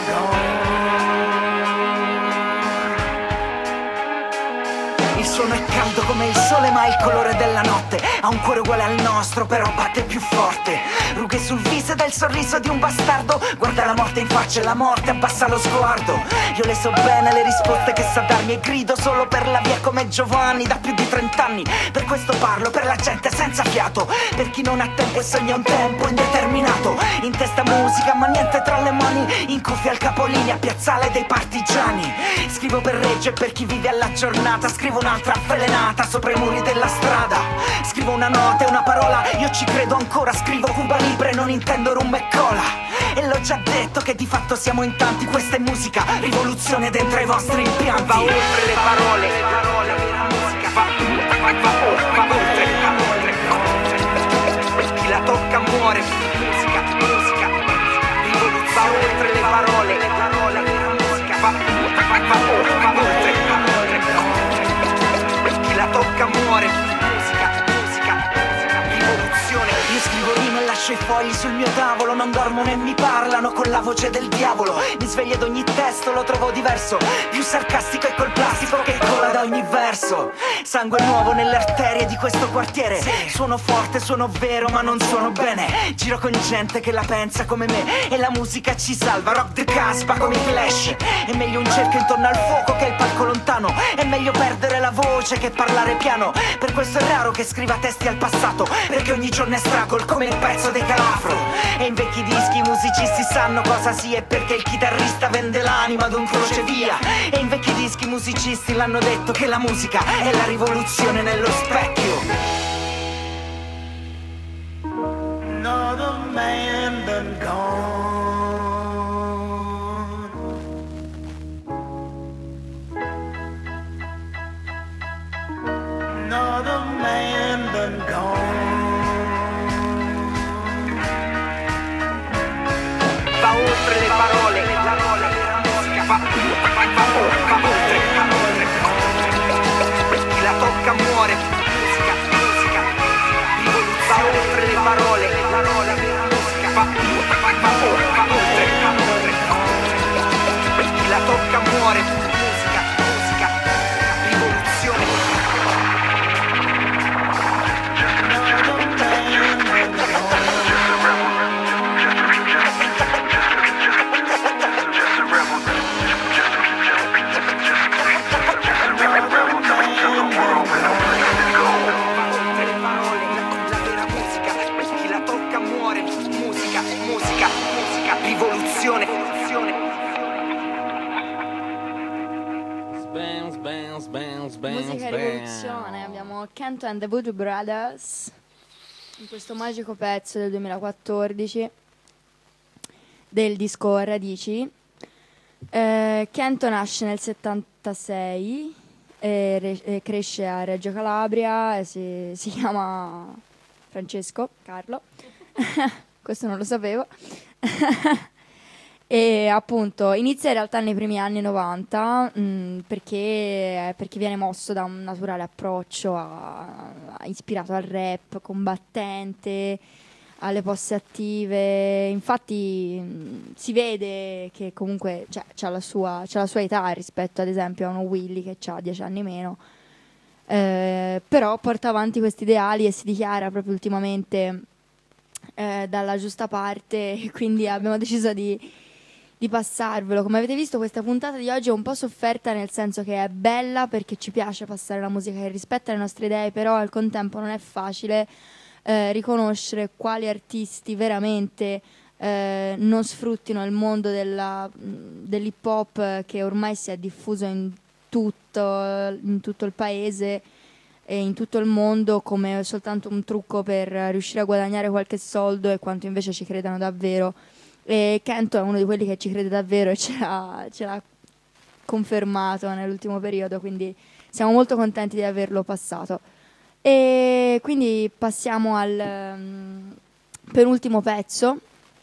gone. Il suono è caldo come il sole ma il colore della notte. Ha un cuore uguale al nostro però batte più forte. Rughe sul viso ed è il sorriso di un bastardo. Guarda la morte in faccia e la morte abbassa lo sguardo. Io le so bene le risposte che sa darmi e grido solo per la via come Giovanni da più di trent'anni. Per questo parlo per la gente senza fiato, per chi non ha tempo e sogna un tempo indeterminato. In testa musica ma niente tra le mani, in cuffia al capolinea, piazzale dei partigiani. Scrivo per Reggio e per chi vive alla giornata. Scrivo un'altra avvelenata sopra i muri della strada. Scrivo una nota e una parola, io ci credo ancora. Scrivo Cuba Libre, non intendo rum e cola. E l'ho già detto che di fatto siamo in tanti. Questa è musica, rivoluzione dentro ai vostri impianti. Va oltre le parole, le parole, la musica va, va, va, va oltre, va oltre, oltre. Chi la tocca muore, musica, musica, Va oltre le parole, le parole, la musica va, va, va, va, va oltre, va oltre. Chi la tocca muore. Musica, musica, rivoluzione. Io scrivo rime e lascio i fogli sul mio tavolo. Non dormo né mi parlano con la voce del diavolo. Mi sveglio ad ogni testo, lo trovo diverso, più sarcastico e col plastico che cola da ogni verso. Sangue nuovo nelle arterie di questo quartiere. Suono forte, suono vero ma non suono bene. Giro con gente che la pensa come me e la musica ci salva. Rock the Casbah come i Clash. È meglio un cerchio intorno al fuoco che il palco lontano. È meglio perdere la voce che parlare piano. Per questo è raro che scriva testi al passato, perché ogni giorno è struggle come il pezzo dei Calafro. E in vecchi dischi i musicisti sanno cosa sia, e perché il chitarrista vende l'anima ad un crocevia. E in vecchi dischi i musicisti l'hanno detto che la musica è la rivoluzione nello specchio. Another man done gone. Another man done gone. Va oltre le parole, le parole, la musica va, va, va, va, va oltre, va oltre. Chi la tocca muore. Musica, musica, rivoluzione. Va oltre le parole, le parole, la musica va, va, va, va, va oltre, va oltre. Chi la tocca muore. Musica, musica, rivoluzione. Musica e rivoluzione. Abbiamo Kento and the Voodoo Brothers in questo magico pezzo del duemilaquattordici del disco Radici. eh, Kento nasce nel settantasei e, re- e cresce a Reggio Calabria e si, si chiama Francesco Carlo. Questo non lo sapevo. E appunto inizia in realtà nei primi anni novanta mh, perché, perché viene mosso da un naturale approccio a, a, ispirato al rap, combattente, alle posse attive. Infatti mh, si vede che comunque cioè, c'ha, la sua, c'ha la sua età rispetto ad esempio a uno Willy che ha dieci anni meno, eh, però porta avanti questi ideali e si dichiara proprio ultimamente eh, dalla giusta parte, e quindi abbiamo deciso di di passarvelo. Come avete visto, questa puntata di oggi è un po' sofferta, nel senso che è bella perché ci piace passare la musica che rispetta le nostre idee, però al contempo non è facile eh, riconoscere quali artisti veramente eh, non sfruttino il mondo della, dell'hip hop, che ormai si è diffuso in tutto, in tutto il paese e in tutto il mondo, come soltanto un trucco per riuscire a guadagnare qualche soldo, e quanto invece ci credano davvero. E Kento è uno di quelli che ci crede davvero e ce l'ha, ce l'ha confermato nell'ultimo periodo, quindi siamo molto contenti di averlo passato. E quindi passiamo al um, penultimo pezzo.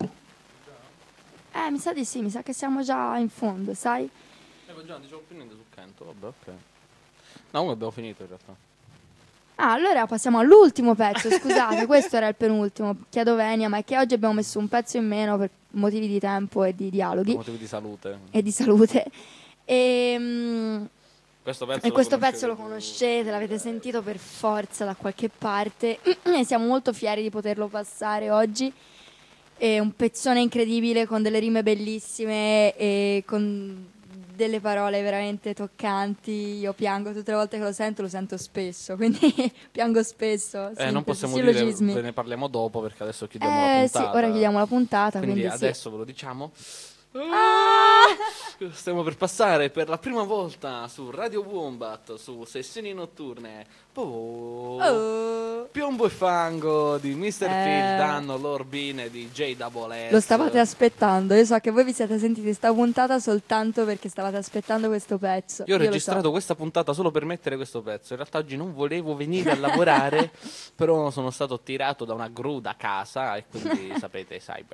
Eh, mi sa di sì, mi sa che siamo già in fondo, sai? Eh, già, dicevo più niente su Kento, vabbè, ok. No, comunque abbiamo finito in realtà. Ah, allora passiamo all'ultimo pezzo, scusate, questo era il penultimo, chiedo venia, ma è che oggi abbiamo messo un pezzo in meno per motivi di tempo e di dialoghi. Per motivi di salute. E di salute. E, mm, questo pezzo, e lo, questo pezzo lo conoscete, l'avete sentito per forza da qualche parte e siamo molto fieri di poterlo passare oggi. È un pezzone incredibile con delle rime bellissime e con delle parole veramente toccanti. Io piango tutte le volte che lo sento, lo sento spesso, quindi piango spesso. Eh, non possiamo sillogismi. dire, ve ne parliamo dopo perché adesso chiudiamo eh, la puntata. Sì, ora chiudiamo la puntata. Quindi, quindi adesso sì. ve lo diciamo. Ah! Stiamo per passare per la prima volta su Radio Wombat, su Sessioni Notturne. Oh. Oh. Piombo e fango di mister Eh. Phil, Danno, Lorbin e di J S S. Lo stavate aspettando. Io so che voi vi siete sentiti sta puntata soltanto perché stavate aspettando questo pezzo. Io ho lo registrato so. questa puntata solo per mettere questo pezzo. In realtà oggi non volevo venire a lavorare, però sono stato tirato da una gru da casa e quindi sapete, sai.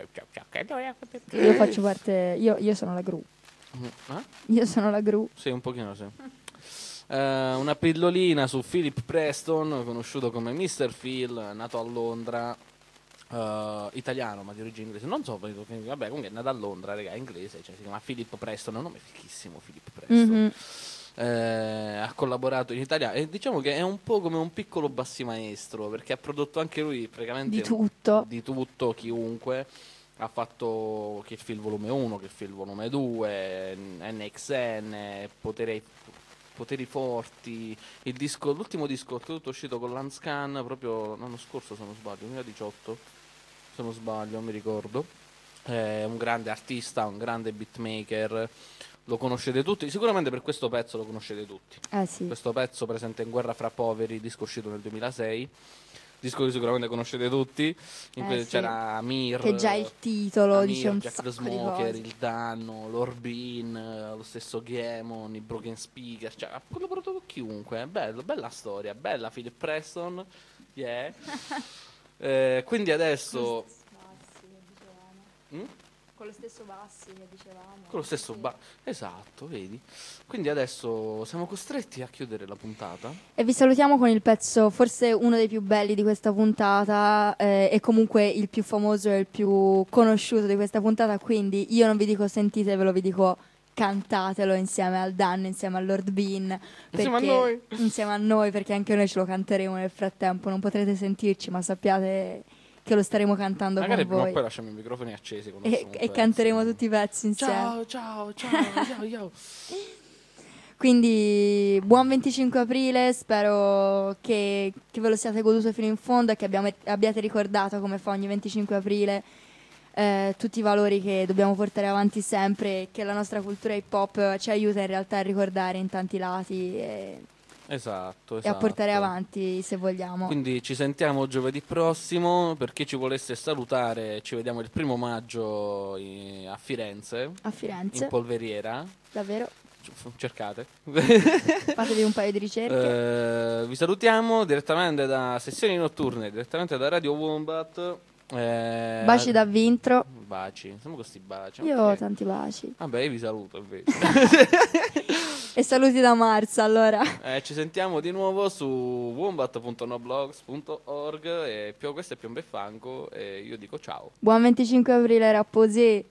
Io faccio parte. Io, io sono la gru. Eh? Io sono la gru. Sì, un pochino sì. Eh, una pillolina su Philip Preston, conosciuto come mister Phil, nato a Londra, eh, italiano ma di origine inglese. Non so, vabbè, comunque è nato a Londra, raga, è inglese, cioè si chiama Philip Preston, è un nome fichissimo, Philip Preston. Mhm. Eh, ha collaborato in Italia e diciamo che è un po' come un piccolo Bassimaestro, perché ha prodotto anche lui praticamente Di tutto. di tutto, chiunque. Ha fatto Kill Phil volume uno, Kill Phil volume due, N X N, Potere, Poteri Forti, il disco, l'ultimo disco tutto uscito con Lanscan proprio l'anno scorso, se non sbaglio, duemiladiciotto, se non sbaglio, non mi ricordo. È un grande artista, un grande beatmaker, lo conoscete tutti, sicuramente per questo pezzo lo conoscete tutti. Eh sì. Questo pezzo presente in Guerra fra poveri, disco uscito nel duemilasei. Disco che sicuramente conoscete tutti, in Eh cui sì. c'era Amir, Che già il titolo Amir, dice un Jack the sacco di Smoker, cose. il Danno, Lorbin, eh, lo stesso Gamon, i Broken Speaker, cioè ha collaborato con chiunque, è bello, bella storia, bella Philip Preston, yeah. Eh, quindi adesso Mm? Con lo stesso Bassi che dicevamo. con lo stesso ba- esatto, vedi? Quindi adesso siamo costretti a chiudere la puntata. E vi salutiamo con il pezzo, forse uno dei più belli di questa puntata eh, e comunque il più famoso e il più conosciuto di questa puntata, quindi io non vi dico sentitevelo, vi dico cantatelo insieme al Dan, insieme al Lord Bean. Insieme a perché- noi. Insieme a noi, perché anche noi ce lo canteremo nel frattempo, non potrete sentirci, ma sappiate che lo staremo cantando Magari con prima o voi. poi lasciamo i microfoni accesi con E, nessun e pezzo. canteremo tutti i pezzi insieme. Ciao, ciao, ciao, ciao, ciao. Quindi buon venticinque aprile, spero che, che ve lo siate goduto fino in fondo e che abbiamo- abbiate ricordato come fa ogni venticinque aprile eh, tutti i valori che dobbiamo portare avanti sempre e che la nostra cultura hip hop ci aiuta in realtà a ricordare in tanti lati e, Esatto, esatto. e a portare avanti se vogliamo. Quindi ci sentiamo giovedì prossimo. Per chi ci volesse salutare, ci vediamo il primo maggio in- a Firenze. A Firenze. In polveriera. Davvero, Cercate. fatevi un paio di ricerche. Eh, vi salutiamo direttamente da Sessioni Notturne, direttamente da Radio Wombat. Eh, Baci da Vintro. Baci, siamo con sti baci. Io ho ok. tanti baci. Vabbè, io vi saluto invece. E saluti da Marza allora. Eh, ci sentiamo di nuovo su wombat punto noblogs punto org e Pio- questo è Piombo e Fango e io dico ciao. Buon venticinque aprile, rapposì.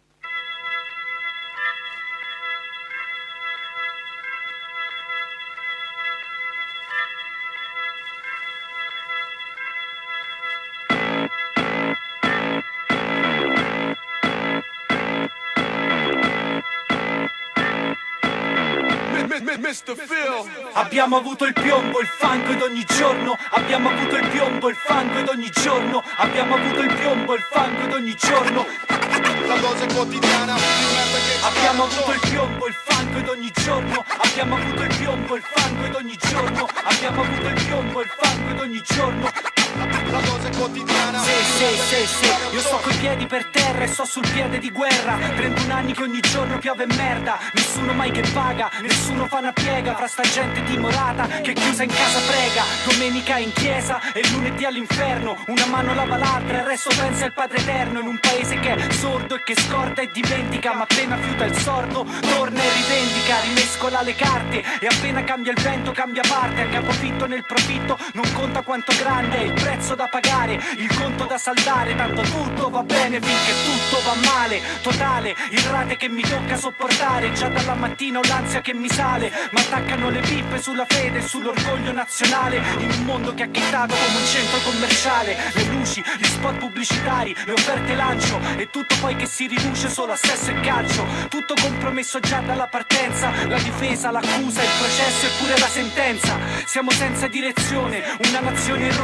mister Phil. Abbiamo avuto il piombo, il fango ed ogni giorno. Abbiamo avuto il piombo, il fango ed ogni giorno. Abbiamo avuto il piombo, il fango ed ogni giorno. La dose quotidiana di merda che ci Abbiamo fanno. avuto il piombo, il fango ed ogni giorno. Abbiamo avuto il piombo, il fango ed ogni giorno. Abbiamo avuto il piombo, il fango ed ogni giorno. La dose quotidiana. Sì, sì, sì, sì. Io sto coi piedi per terra e sto sul piede di guerra. trentuno anni che ogni giorno piove merda. Nessuno mai che paga, nessuno fa una piega. Fra sta gente timorata che chiusa in casa prega. Domenica in chiesa e lunedì all'inferno. Una mano lava l'altra, il resto pensa al Padre Eterno. In un paese che è sordo e che scorda e dimentica. Ma appena fiuta il sordo, torna e rivendica. Rimescola le carte e appena cambia il vento cambia parte. A capofitto nel profitto non conta quanto grande è il prezzo da pagare, il conto da saldare. Tanto tutto va bene finché tutto va male. Totale, il rate che mi tocca sopportare. Già dalla mattina ho l'ansia che mi sale. Ma attaccano le pippe sulla fede e sull'orgoglio nazionale. In un mondo che ha chittato come un centro commerciale. Le luci, gli spot pubblicitari, le offerte lancio. E tutto poi che si riduce solo a sesso e calcio. Tutto compromesso già dalla partenza. La difesa, l'accusa, il processo e pure la sentenza. Siamo senza direzione, una nazione in rotta verso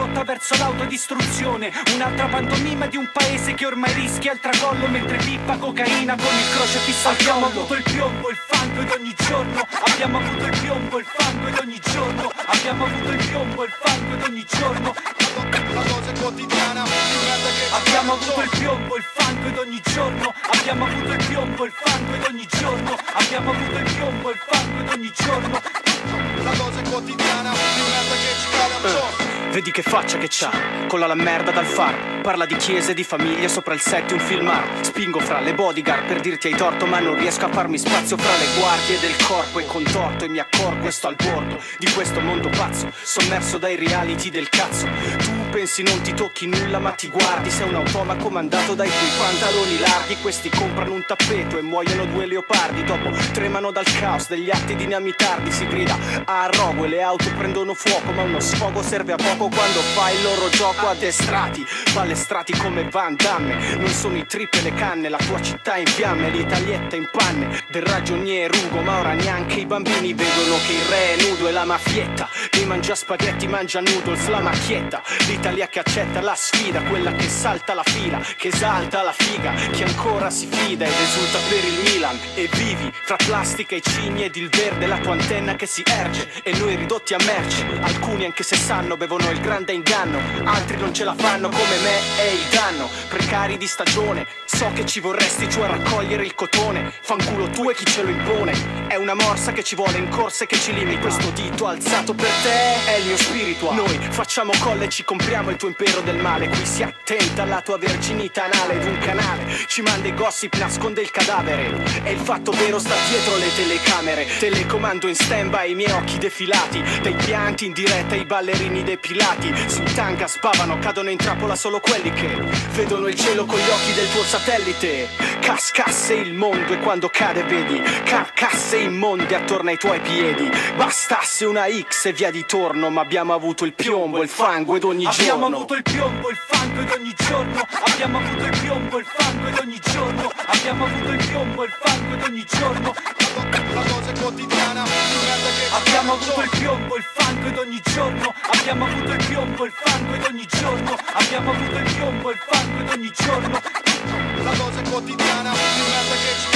verso l'autodistruzione. Un'altra pantomima di un paese che ormai rischia il tracollo mentre pippa cocaina con il crocefisso al collo. Abbiamo avuto il piombo, il fango ed ogni giorno. Abbiamo avuto il piombo, il fango ed ogni giorno. Abbiamo avuto il piombo, il fango ed ogni giorno. La cosa quotidiana. Abbiamo avuto il piombo, il fango ed ogni giorno. Abbiamo avuto il piombo, il fango ed ogni giorno. Abbiamo avuto il piombo, il fango ed ogni giorno. La cosa quotidiana, di merda che ci cala un po'. Vedi che faccia che c'ha, colla la merda dal faro. Parla di chiese, di famiglie, sopra il set un filmar. Spingo fra le bodyguard per dirti hai torto, ma non riesco a farmi spazio fra le guardie del corpo e contorto. E mi accorgo e sto al bordo di questo mondo pazzo, sommerso dai reality del cazzo. Tu pensi non ti tocchi nulla ma ti guardi, sei un automa comandato dai tuoi pantaloni larghi. Questi comprano un tappeto e muoiono due leopardi. Dopo tremano dal caos degli atti dinamitardi. Si grida a rogo e le auto prendono fuoco, ma uno sfogo serve a poco quando fai il loro gioco. Addestrati, palestrati come Van Damme. Non sono i trip e le canne, la tua città in fiamme, l'Italietta in panne. Del ragionier Ugo, ma ora neanche i bambini vedono che il re è nudo. E la mafietta che mangia spaghetti, mangia noodles, la macchietta. L'Italia che accetta la sfida, quella che salta la fila, che esalta la figa, che ancora si fida ed esulta per il Milan. E vivi fra plastica e cigni ed il verde, la tua antenna che si erge e noi ridotti a merce. Alcuni anche se sanno bevono il grande inganno, altri non ce la fanno come me è il danno. Precari di stagione, so che ci vorresti, cioè raccogliere il cotone. Fanculo tu e chi ce lo impone, è una morsa che ci vuole in corsa e che ci limita. Questo dito alzato per te è il mio spiritual. Noi facciamo colle e ci compriamo il tuo impero del male. Qui si attenta alla tua verginità anale ed un canale ci manda i gossip, nasconde il cadavere e il fatto vero sta dietro le telecamere. Telecomando in stand-by i miei occhi defilati, dei pianti in diretta i ballerini depilati. Sui tanga spavano, cadono in trappola solo quelli che vedono il cielo con gli occhi del tuo satellite. Cascasse il mondo e quando cade vedi carcasse immonde attorno ai tuoi piedi. Bastasse una X e via di torno, ma abbiamo avuto il piombo, il fango ed ogni giorno. Abbiamo avuto il piombo, il fango ed ogni giorno. Abbiamo avuto il piombo, il fango ed ogni giorno. Abbiamo avuto il piombo, il fango ed ogni giorno. La cosa quotidiana, abbiamo avuto il piombo, il fango ed ogni giorno. Abbiamo avuto il piombo, il fango ed ogni giorno. Abbiamo avuto il piombo, il fango ed ogni giorno. La cosa quotidiana, di merda che ci